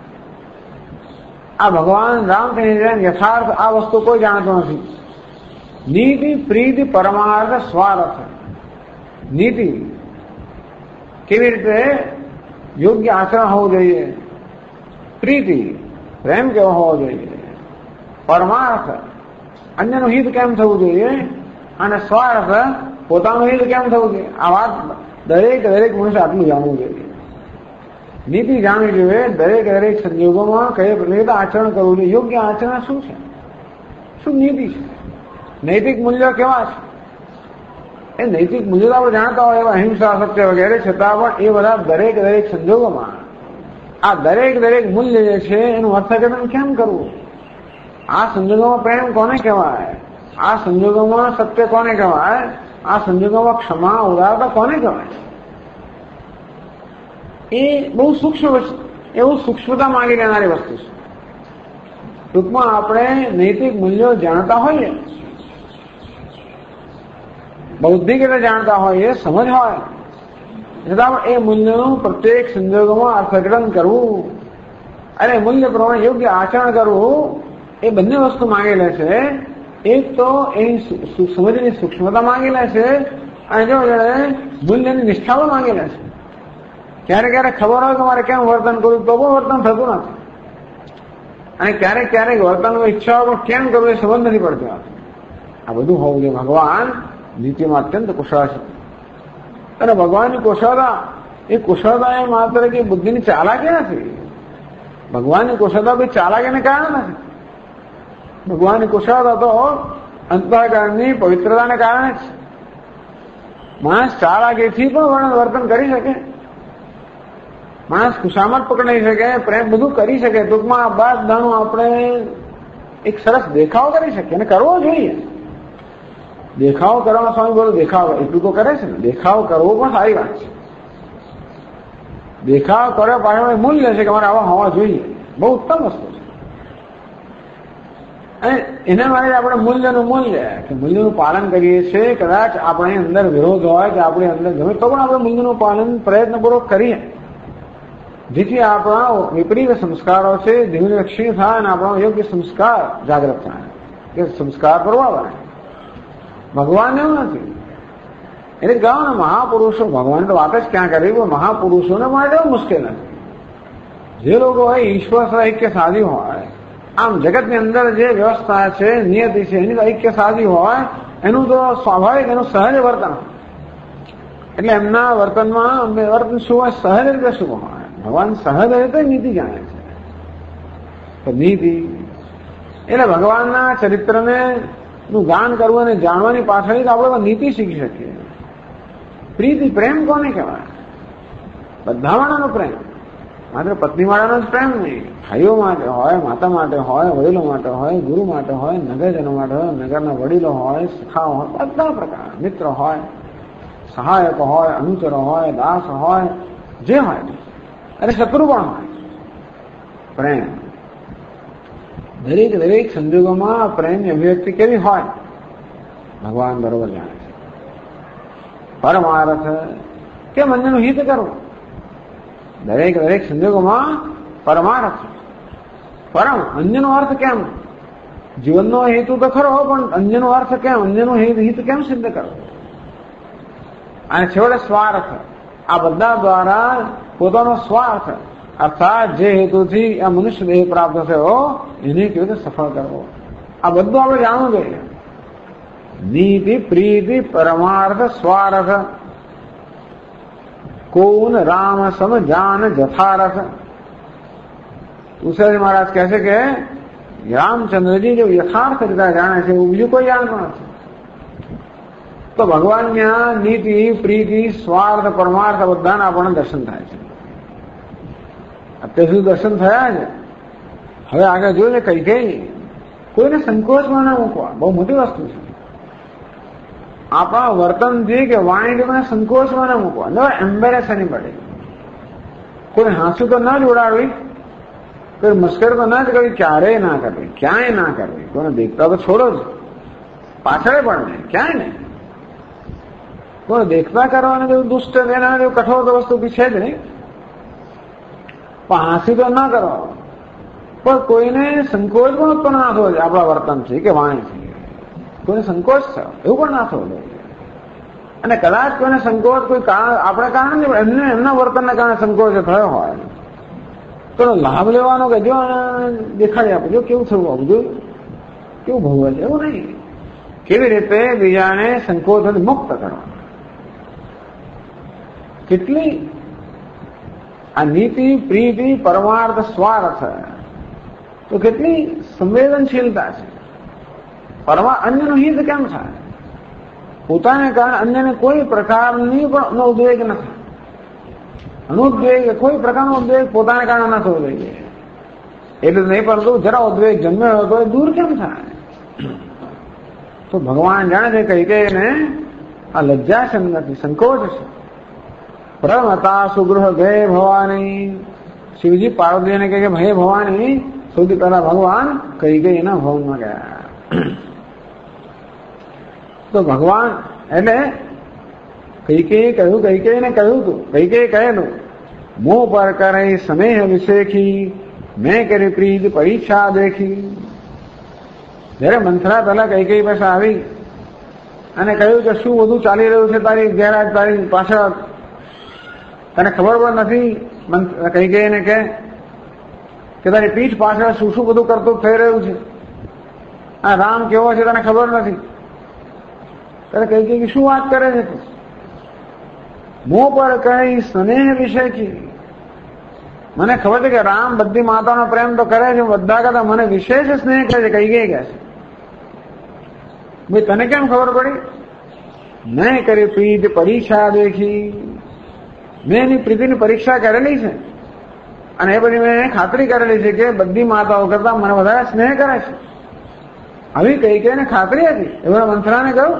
આ ભગવાન રામ યથાર્થ આ વસ્તુ કોઈ જાણતો નથી. નીતિ પ્રીતિ પરમાર્થ સ્વાર્થ. નીતિ કેવી રીતે યોગ્ય આચરણ હોવું જોઈએ, પ્રીતિ પ્રેમ કેવો હોવો જોઈએ, પરમાર્થ અન્યનું હિત કેમ થવું જોઈએ, અને સ્વાર્થ પોતાનું હિત કેમ થવું જોઈએ. આ વાત દરેક મનુષ્ય આટલું જાણવું જોઈએ. નીતિ જાણવી જોઈએ. દરેક સંજોગોમાં કઈ રીતે આચરણ કરવું જોઈએ. યોગ્ય આચરણ શું છે, શું નીતિ છે, નૈતિક મૂલ્યો કેવા છે. એ નૈતિક મૂલ્યો આપણે જાણતા હોય એવા અહિંસા, સત્ય વગેરે, છતાં પણ એ બધા દરેક સંજોગોમાં આ દરેક મૂલ્ય જે છે એનું અર્થઘટન કેમ કરવું. આ સંજોગોમાં પ્રેમ કોને કહેવાય, આ સંજોગોમાં સત્ય કોને કહેવાય, આ સંજોગોમાં ક્ષમા ઉદારતા કોને કહેવાય. એ બહુ સૂક્ષ્મ વસ્તુ, એવું સૂક્ષ્મતા માંગી લેનારી વસ્તુ છે. ટૂંકમાં આપણે નૈતિક મૂલ્યો જાણતા હોઈએ, બૌદ્ધિક રીતે જાણતા હોઈએ, સમજ હોય, છતાં એ મૂલ્યનું પ્રત્યેક સંજોગોમાં અર્થઘટન કરવું અને મૂલ્ય પ્રમાણે યોગ્ય આચરણ કરવું, એ બંને વસ્તુ માંગી લે છે. એક તો એની સમજની સૂક્ષ્મતા માંગી લે છે, અને જો મૂલ્યની નિષ્ઠા પણ માંગી લે છે. ક્યારેક ખબર હોય કે મારે કેમ વર્તન કરવું, તો પણ વર્તન થતું નથી. અને ક્યારેક વર્તનની ઈચ્છા પણ કેમ કરવું એ સંબંધ નથી પડતો. આ બધું હોવું જોઈએ. ભગવાન નીતિમાં અત્યંત કુશળ છે. અને ભગવાનની કુશળતા એ માત્ર કે બુદ્ધિની ચાલાકી નથી. ભગવાનની કુશળતા કોઈ ચાલાકીને કારણે નથી. ભગવાનની કુશળતા તો અંતઃકરણની પવિત્રતાને કારણે જ. માણસ ચાલાકીથી પણ વર્તન કરી શકે, માણસ ખુશામત પકડી શકે, પ્રેમ બધું કરી શકે. ટૂંકમાં આ બધાનું આપણે એક સરસ દેખાવ કરી શકીએ, અને કરવો જોઈએ. દેખાવ કરવાનો સ્વામી બોલો, દેખાવ એટલું તો કરે છે ને. દેખાવ કરવો પણ સારી વાત છે. દેખાવ કર્યા પાછળ મૂલ્ય છે કે અમારે આવા હોવા જોઈએ, બહુ ઉત્તમ વસ્તુ છે. અને એના માટે આપણે મૂલ્યનું પાલન કરીએ છીએ. કદાચ આપણી અંદર વિરોધ હોય કે આપણી અંદર ગમે તો પણ આપણે મૂલ્યનું પાલન પ્રયત્નપૂર્વક કરીએ, જેથી આપણા વિપરીત સંસ્કારો છે ધીમે ક્ષીણ થાય અને આપણો યોગ્ય સંસ્કાર જાગૃત થાય, કે સંસ્કાર કરવા બને. ભગવાન એવું નથી. એટલે કહો ને, મહાપુરુષો, ભગવાન તો વાત જ ક્યાં કરી, પણ મહાપુરુષોને માટે એવું મુશ્કેલ નથી. જે લોકો હોય ઈશ્વર સાથે ઐક્ય સાધ્યું હોય, આમ જગતની અંદર જે વ્યવસ્થા છે, નિયતિ છે, એની ઐક્ય સાધ્યું હોય, એનું તો સ્વાભાવિક, એનું સહજ વર્તન. એટલે એમના વર્તન શું હોય, સહજ રીતે શું હોય. ભગવાન સહજ રીતે નીતિ જાણે છે. તો નીતિ એટલે ભગવાનના ચરિત્રને નું ગાન કરવું અને જાણવાની પાછળ આપણે નીતિ શીખી શકીએ. પ્રીતિ પ્રેમ કોને કહેવાય? બધા વાળાનો પ્રેમ, માત્ર પત્ની વાળાનો જ પ્રેમ નહીં. ભાઈઓ માટે હોય, માતા માટે હોય, વડીલો માટે હોય, ગુરુ માટે હોય, નગરજનો માટે હોય, નગરના વડીલો હોય, સખાઓ હોય, બધા પ્રકાર, મિત્ર હોય, સહાયકો હોય, અનુચરો હોય, દાસ હોય, જે હોય, અને શત્રુ પણ હોય. પ્રેમ દરેક સંજોગોમાં પ્રેમની અભિવ્યક્તિ કેવી હોય ભગવાન બરોબર જાણે છે. પરમાર્થ કેમ અન્યનું હિત કરવું. દરેક સંજોગોમાં પરમાર્થ. પરમ અન્યનો અર્થ કેમ? જીવનનો હેતુ તો ખરો, પણ અન્યનો અર્થ કેમ, અન્યનું હિત કેમ સિદ્ધ કરવું. અને છેવટે સ્વાર્થ. આ બધા દ્વારા પોતાનો સ્વાર્થ અર્થાત જે હેતુથી આ મનુષ્ય દેહ પ્રાપ્ત થયો એને કેવી રીતે સફળ કરવો, આ બધું આપણે જાણવું જોઈએ. નીતિ પ્રીતિ પરમાર્થ સ્વાર્થ કોન રામ સમ જાન જથારથ. તુલસીદાસ મહારાજ કહે છે કે રામચંદ્રજી જો યથાર્થ રીતે જાણે છે એવું બીજું કોઈ જાણતું નથી. તો ભગવાનના નીતિ પ્રીતિ સ્વાર્થ પરમાર્થ બધાના આપણને દર્શન થાય છે. અત્યાર સુધી દર્શન થયા છે. હવે આગળ જોઈએ કઈ કોઈને સંકોચમાં ના મૂકવા, બહુ મોટી વસ્તુ છે. આપણા વર્તનથી કે વાણીથી સંકોચમાં ના મૂકવા, ન એમ્બેરેસ નહીં પડે. કોઈ હાંસું તો ના જ ઉડાડવી, કોઈ મસ્કર તો ના જ કરવી, ક્યારેય ના કરવી, ક્યાંય ના કરવી. કોઈને દેખતા તો છોડો જ, પાછળ પણ નહીં, ક્યાંય નહીં. પણ દેખતા કરવાને જેવું દુષ્ટ એના જેવું કઠોર તો વસ્તુ બી છે જ નહીં. પણ હાંસી તો ના કરો, પણ કોઈને સંકોચ પણ ઉત્પન્ન ના થવો જોઈએ આપણા વર્તનથી કે વાણીથી. કોઈને સંકોચ થયો એવું પણ ના થવું જોઈએ. અને કદાચ કોઈને સંકોચ કોઈ કારણ આપણે કારણે એમના વર્તનને કારણે સંકોચ થયો હોય તો લાભ લેવાનો કે જો દેખાડી આપો, જો કેવું થયું આ બધું, કેવું ભોગવે છે, એવું નહીં. કેવી રીતે બીજાને સંકોચથી મુક્ત કરવા. કેટલી આ નીતિ, પ્રીતિ, પરમાર્થ, સ્વાર્થ તો કેટલી સંવેદનશીલતા છે. અન્યનું હિત કેમ થાય? પોતાને કારણે અન્યને કોઈ પ્રકારની પણ ઉદ્વેગ નથી. અનુદ્વેગ, કોઈ પ્રકારનો ઉદ્વેગ પોતાને કારણે ન થવો જોઈએ. એટલું નહીં, પરંતુ જરા ઉદ્વેગ જન્મ્યો તો એ દૂર કેમ થાય? તો ભગવાન જાણે છે કઈ કે એને આ લજ્જા છે નથી, સંકોચ છે. પ્રમતા સુગૃહ ગયે ભવાની. શિવજી પાર્વતીને કહે કે હે ભવાની, સૌથી પહેલા ભગવાન કઈ ગઈ એના ભવનમાં ગયા. તો ભગવાન એટલે કૈકેયી કહ્યું, કૈકેયીને કહ્યું તું, કૈકેયી કહેલું મોહ પર કરે સ્નેહ વિશેખી, મેં કરી પ્રીત પરીક્ષા દેખી. જયારે મંથરા પહેલા કૈકેયી પાસે આવી અને કહ્યું કે શું બધું ચાલી રહ્યું છે તારી ગેરહાજ, તારી પાછળ તને ખબર પણ નથી. કૈકેયીને કે તારી પીઠ પાછળ શું શું બધું કરતું થઈ રહ્યું છે, આ રામ કેવો છે તને ખબર નથી. ત્યારે કૈકેયી શું વાત કરે છે તું? મોહ પર કઈ સ્નેહ વિશેખી. મને ખબર છે કે રામ બધી માતાનો પ્રેમ તો કરે છે, બધા કરતા મને વિશેષ સ્નેહ કરે છે. કૈકેયી કહે છે ભાઈ તને કેમ ખબર પડી? મેં કરી પ્રીત પરીક્ષા દેખી. મેં એની પ્રીતિની પરીક્ષા કરેલી છે અને એ બધી મેં ખાતરી કરેલી છે કે બધી માતાઓ કરતા મને વધારે સ્નેહ કરે છે. આવી કૈકેયીને ખાતરી હતી. એવા મંથરાને કહ્યું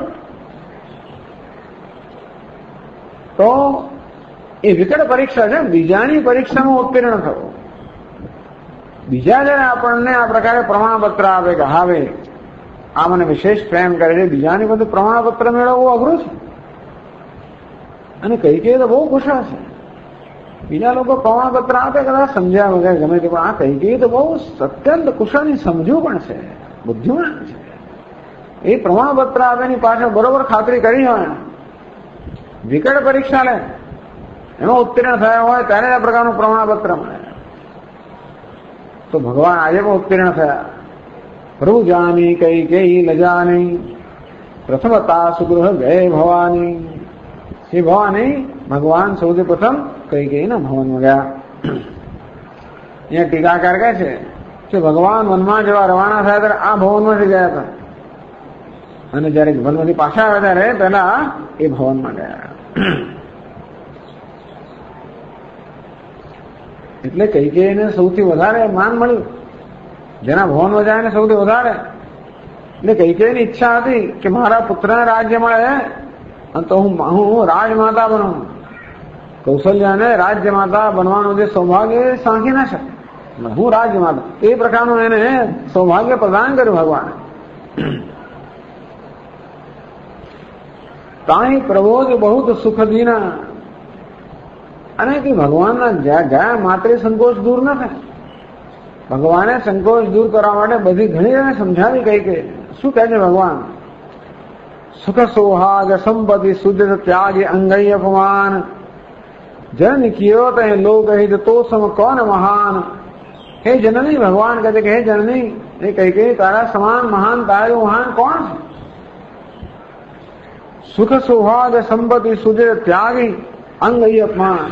તો એ વિકટ પરીક્ષા છે. બીજાની પરીક્ષામાં ઉત્તીર્ણ થવું. બીજા જયારે આપણને આ પ્રકારે પ્રમાણપત્ર આપે કે હવે આ મને વિશેષ પ્રેમ કરે છે, બીજાની બધું પ્રમાણપત્ર મેળવવું અઘરું છે. અને કૈકેયી તો બહુ કુશળ છે. બીજા લોકો પ્રમાણપત્ર આપે કદાચ સમજ્યા વગર ગમે તે, પણ આ કૈકેયી તો બહુ અત્યંત કુશળની સમજુ પણ છે, બુદ્ધિમાન છે. એ પ્રમાણપત્ર આપેની પાછળ બરોબર ખાતરી કરી હોય, વિકટ પરીક્ષા લે, એમાં ઉત્તીર્ણ થયા હોય ત્યારે આ પ્રકારનું પ્રમાણપત્ર મળે. તો ભગવાન આજે પણ ઉત્તીર્ણ થયા. પ્રભુ જાની કૈકેયી લજાની, પ્રથમતા સુગૃહ ગયે ભવાની. એ ભવાની ભગવાન સૌથી પ્રથમ કૈકેયીના ભવનમાં ગયા. અહીંયા ટીકાકાર કહે છે કે ભગવાન વનમાં જેવા રવાના થયા ત્યારે આ ભવનમાંથી ગયા હતા અને જયારે વનમાંથી પાછા આવ્યા ત્યારે પહેલા એ ભવનમાં ગયા. એટલે કૈકેયીને સૌથી વધારે માન મળ્યું. જેના ભવનમાં જાય ને સૌથી વધારે. એટલે કૈકેયીની ઈચ્છા હતી કે મારા પુત્રને રાજ્ય મળે તો હું રાજમાતા બનું. કૌશલ્યાને રાજ્યમાતા બનવાનું જે સૌભાગ્ય સાંખી ના શકે. હું રાજ્યમાતા, એ પ્રકારનું એને સૌભાગ્ય પ્રદાન કર્યું ભગવાને. તાઈ પ્રબોધ બહુ સુખ દીના. અને કે ભગવાનના ગયા માત્ર સંકોચ દૂર ન થાય. ભગવાને સંકોચ દૂર કરવા માટે બધી ઘણી એને સમજાવી કઈ કે શું કહે છે ભગવાન? સુખ સોહાગ સંપત્તિ શુદ્ધ ત્યાગ અંગઈ અપમાન, જન કિયો તે લોક હિત તો સમ કોન મહાન. હે જનની, ભગવાન કહે છે કે હે જનની, એ કઈ કે તારા સમાન મહાન, તારું મહાન કોણ છે? સુખ સૌભાગ સંપત્તિ સુજે ત્યાગી અંગઈ અપમાન.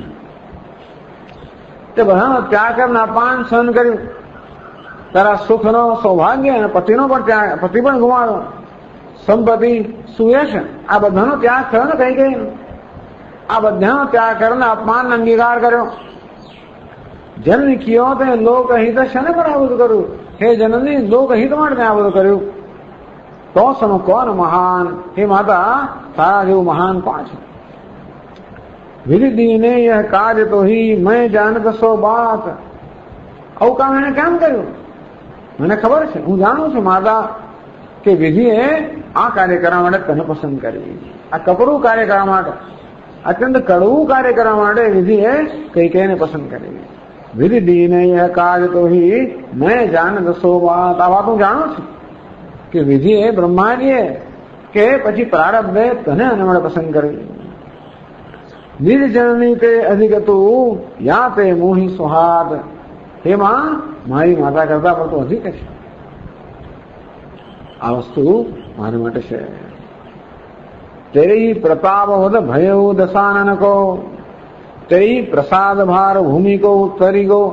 તે બધાનો ત્યાગ કરીને અપમાન સહન કર્યું. તારા સુખનો સૌભાગ્ય અને પતિનો પણ ત્યાગ, પતિ પણ ગુમાવ્યો, સંપત્તિ સુયશ, આ બધાનો ત્યાગ થયો ને કઈ કઈ. આ બધાનો ત્યાગ કરીને અપમાન અંગીકાર કર્યો. જન કિયો તે લોકહિત શને પર આ બધું કર્યું? હે જનની, લોકહિત માટે આ બધું કર્યું. તો સમ કોણ મહાન? હે માતા, તારા જેવું મહાન કોણ છે? વિધિ દીને યહ કાજ તો હી મેં જાનત સો બાત. આવું કામ એને કેમ કર્યું? મને ખબર છે, હું જાણું છું માતા કે વિધિએ આ કાર્ય કરવા માટે તને પસંદ કરી. આ કપડું કાર્ય કરવા માટે, અત્યંત કડવું કાર્ય કરવા માટે વિધિએ કૈકેયીને પસંદ કરી. વિધિ દીને યહ કાજ તો હી મેં જાન દસો વાત. આ વાત હું જાણું છું કે વિધિએ બ્રહ્માજીએ કે પછી પ્રારબ્ધે તને અને મને પસંદ કરી. નિજ જનની તે અધિગતું યા તે મોહી સુહાદ. હે માં, મારી માતા કરતા પણ તો અધિક છે. આ વસ્તુ મારા માટે છે. તેરી પ્રતાપ વદ ભયો દશાનન કો, તેરી પ્રસાદ ભાર ભૂમિ કો ઉત્તરી ગો.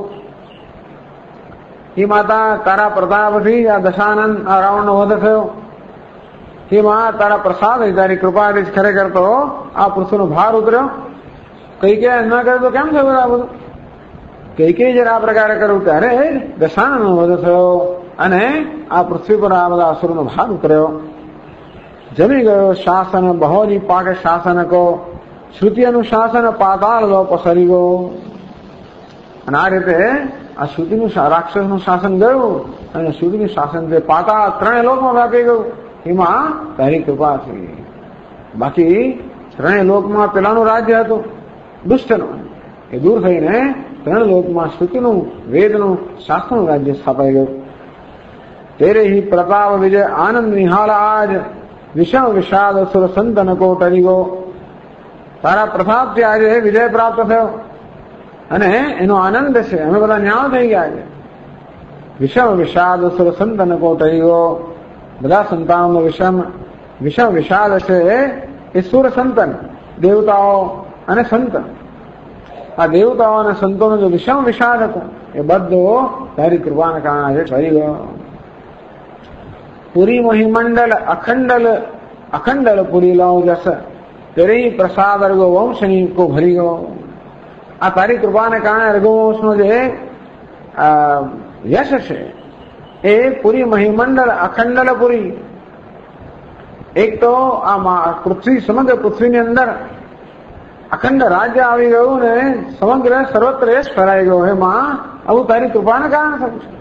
હે માતા, તારા પ્રતાપથી આ દશાનન આ રાવણનો વધ થયો. હે માં, તારા પ્રસાદ તારી કૃપાથી ખરેખર તો આ પૃથ્વીનો ભાર ઉતર્યો. કૈકેયી ન કરે તો કેમ થયું આ બધું? કૈકેયી જયારે આ પ્રકારે કર્યું ત્યારે દશાનનનો વધ થયો અને આ પૃથ્વી પર આ બધા અસુરનો ભાર ઉતર્યો. જમી ગયો શાસન બહોરી પાક શાસન કો, શ્રુતિ અનુશાસન પાતાળ લો પસરી ગયો. અને આ રીતે આ શ્રુતિનું રાક્ષસનું શાસન ગયું અને શ્રુતિનું શાસન જે પાતાળ ત્રણેય લોકમાં વ્યાપી ગયું. એમાં તારી કૃપા છે. બાકી ત્રણેય લોકમાં પેલાનું રાજ્ય હતું દુષ્ટનું, એ દૂર થઈને ત્રણ લોકમાં શ્રુતિનું વેદનું શાસ્ત્રનું રાજ્ય સ્થાપાઈ ગયું. તેરે હિ પ્રતાપ વિજય આનંદ નિહાળ આજ, વિષમ વિષાદ સુર સંતન કો ટરી ગો. તારા પ્રતાપથી આજે વિજય પ્રાપ્ત થયો અને એનો આનંદ છે. અમે બધા ન્યાય થઈ ગયા છે. વિષમ વિષાદ સુર સંતન કો ટરી ગો. બધા સંતાનોનો વિષમ વિષાદ છે એ સુર સંતન, દેવતાઓ અને સંત. આ દેવતાઓ અને સંતોનો જો વિષમ વિષાદ હતો એ બધો તારી કૃપાને કારણે આજે ટરી ગયો. પુરી મહિમંડલ અખંડલ પુરી લાવ જસ, તેરી પ્રસાદ રઘુવંશની કો ભરી ગયો. આ તારી કૃપાને કારણે રઘુવંશનો જે યશ છે એ પુરી મહિમંડળ અખંડલ પુરી. એક તો આ પૃથ્વી સમગ્ર પૃથ્વીની અંદર અખંડ રાજ્ય આવી ગયું ને સમગ્ર સર્વત્ર યશ ફેલાઈ ગયો. એમાં આવું તારી કૃપાને કારણે થયું છે.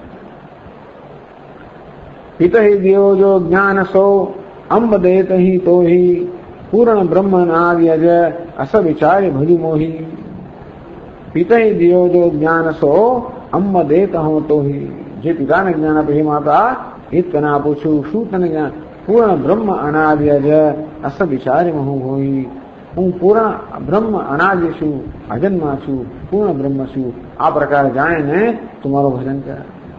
પિત દેવો જો જ્ઞાન સો અંબ દેત હિ તો હિ, પૂર્ણ બ્રહ્મ નાવ્યજ અસ વિચાર્ય ભજુ મોહી. પિત દેવો જો જ્ઞાન સો અંબ દેત હો તો હિ. જે પિતાને જ્ઞાન આપે હે માતા એ તને આપું છું. શું તને જ્ઞાન? પૂર્ણ બ્રહ્મ અનાવ્યજ અસ વિચાર્ય મહુ હોઈ. હું પૂર્ણ બ્રહ્મ અનાદ્ય છું, અજન્મા છું, પૂર્ણ બ્રહ્મ છું. આ પ્રકારે જાણીને તમારું ભજન કરે.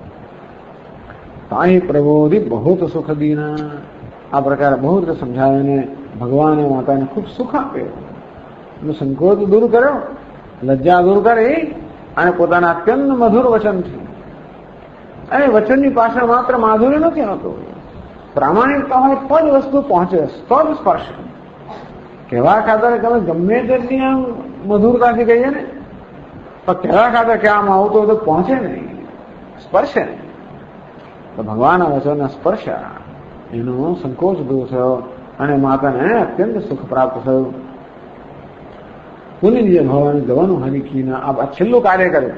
તાહી પ્રબોધિત બહુત સુખ દીના. આ પ્રકારે બહુ રીતે સમજાવીને ભગવાને માતાને ખૂબ સુખ આપ્યો. એનો સંકોચ દૂર કર્યો, લજ્જા દૂર કરી અને પોતાના અત્યંત મધુર વચનથી. અને વચનની પાછળ માત્ર માધુર્ય નથી હોતું, પ્રામાણિકતા હોય તો જ વસ્તુ પહોંચે, તો જ સ્પર્શ. કહેવા ખાતર તમે ગમે તેટલી આમ મધુરતાથી કહીએ ને, પણ કહેવા ખાતર કહેવામાં આવતું હોય તો પહોંચે નહીં, સ્પર્શે નહીં. તો ભગવાનના વચનના સ્પર્શ્યા એનો સંકોચ દૂર થયો અને માતાને અત્યંત સુખ પ્રાપ્ત થયું. પુનિજ ભવન ગવનું હરિકીના. આ છેલ્લું કાર્ય કર્યું.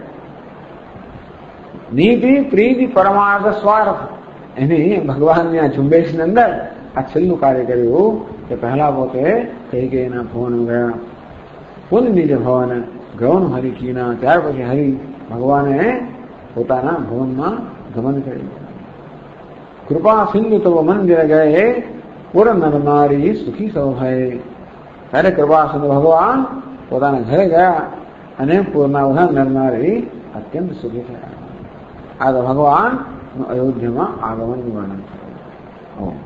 નીતિ પ્રીતિ પરમાર્થ સ્વાર્થ, એની ભગવાનની આ ઝુંબેશની અંદર આ છેલ્લું કાર્ય કર્યું કે પહેલા પોતે કૈકેયીના ભવન ગયા. પુનિજ ભવન ગવનું હરિકીના. ત્યાર પછી હરિ ભગવાને પોતાના ભવનમાં ગમન કર્યું. કૃપા સિંધુ તવ મંદિર ગયે પુર નર નારી સુખી સૌ હૈ. ત્યારે કૃપા સિંધુ ભગવાન પોતાના ઘરે ગયા અને પૂરના બધા નર નારી અત્યંત સુખી થયા. આ તો ભગવાન અયોધ્યામાં આગમનનું વર્ણન થયું.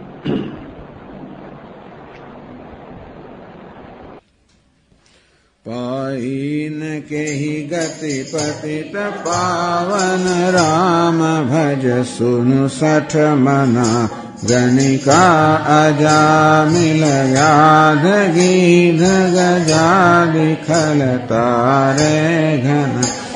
पाइन के ही गति पतित पावन राम भज सुनु सठ मना गणिका अजा मिल व्याध गीध गजादि खल तारे घन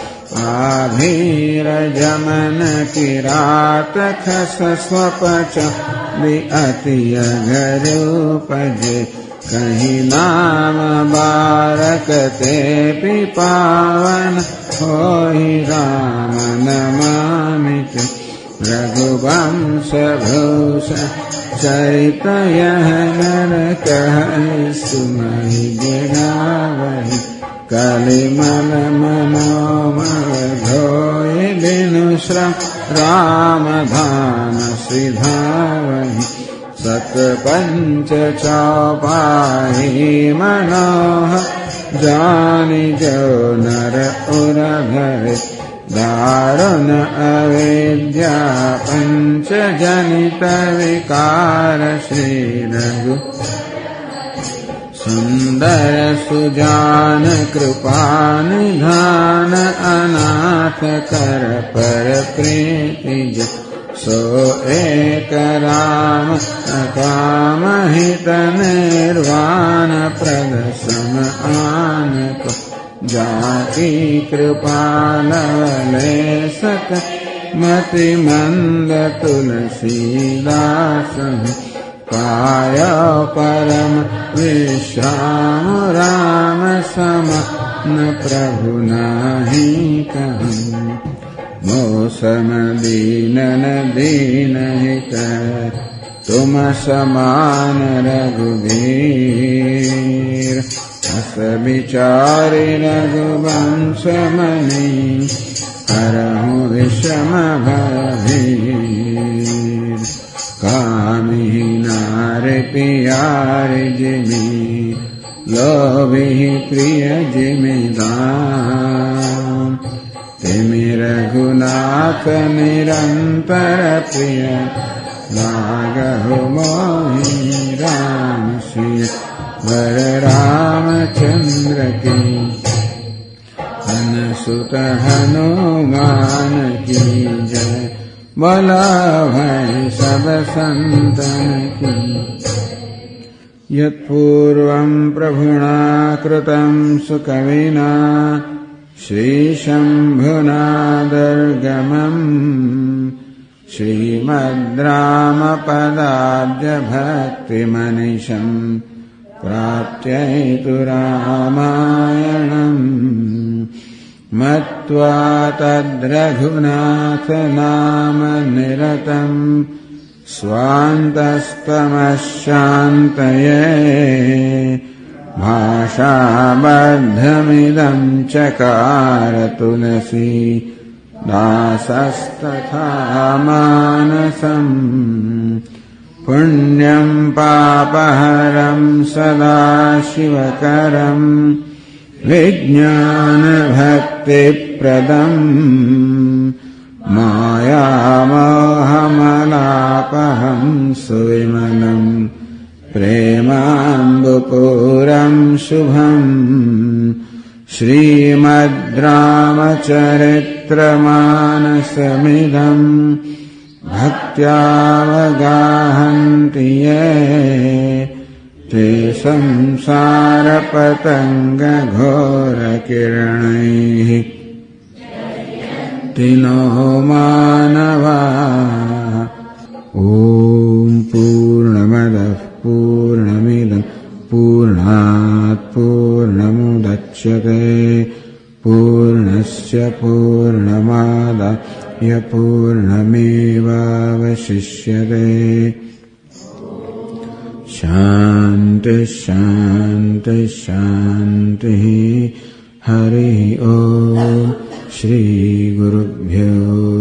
आभीर जमन किरात खस स्वपच अति अघरूपजे कहीं नाम बारक ते पावन होई राम नमामि रघुवंश भूषण चरित यह नर कहै सुमहि गिरावहि कलिमल मनोमल धोय बिनु श्रम राम धाम सिधावहि सत पंच चौपाई मनोहर जानि जो नर उर धरे दारुण अविद्या पंच जनित विकार श्री रघु सुंदर सुजान कृपा निधान अनाथ कर पर प्रीति सो एक राम अकाम हित निर्वाण प्रद सम आन को जाति कृपा लवलेशक मति मंद तुलसीदास पाय परम विश्राम राम सम न प्रभु नाही कहूँ मौसम दीनन दीन हित तुम समान रघुवीर अस विचारि रघुवंश मणि हरहु विषम भयभीर कामिहि नारि पियारि जिमि लोभिहि प्रिय जिमि दाम तिमि रघुनाथ निरंतर प्रिय लागहु मोहि राम सिय वर रामचंद्र की अनसुत हनुमान की जय बोला भय सब संतन की यत्पूर्वं प्रभुना कृतं सुकविना श्रीशम्भुना दुर्गमम् श्रीमद्रामपदाब्जभक्तिमनिशम् प्राप्त्यैतु रामायणम् मत्वा तद्रघुनाथ नाम निरतम् स्वान्तस्तमश्शान्तये भाषाबद्धमिदं चकार तुलसी दासस्तथा मानसम् पुण्यं पापहरं सदा शिवकरं विज्ञानभक्तिप्रदम् मायामोहमलापहं सुविमलम् प्रेमाम्बुपूरं शुभम् श्रीमद्रामचरित्रमानसमिदम् भक्त्यावगाहन्ति ये ते संसारपतङ्गघोरकिरणैः तिनो मानवा ॐ पूर्णमदः पूर्णमिदं पूर्णात् पूर्णमुदच्यते पूर्णस्य पूर्णमादाय पूर्णमेवावशिष्यते शान्ति शान्ति शान्तिः हरिः ॐ श्रीगुरुभ्यो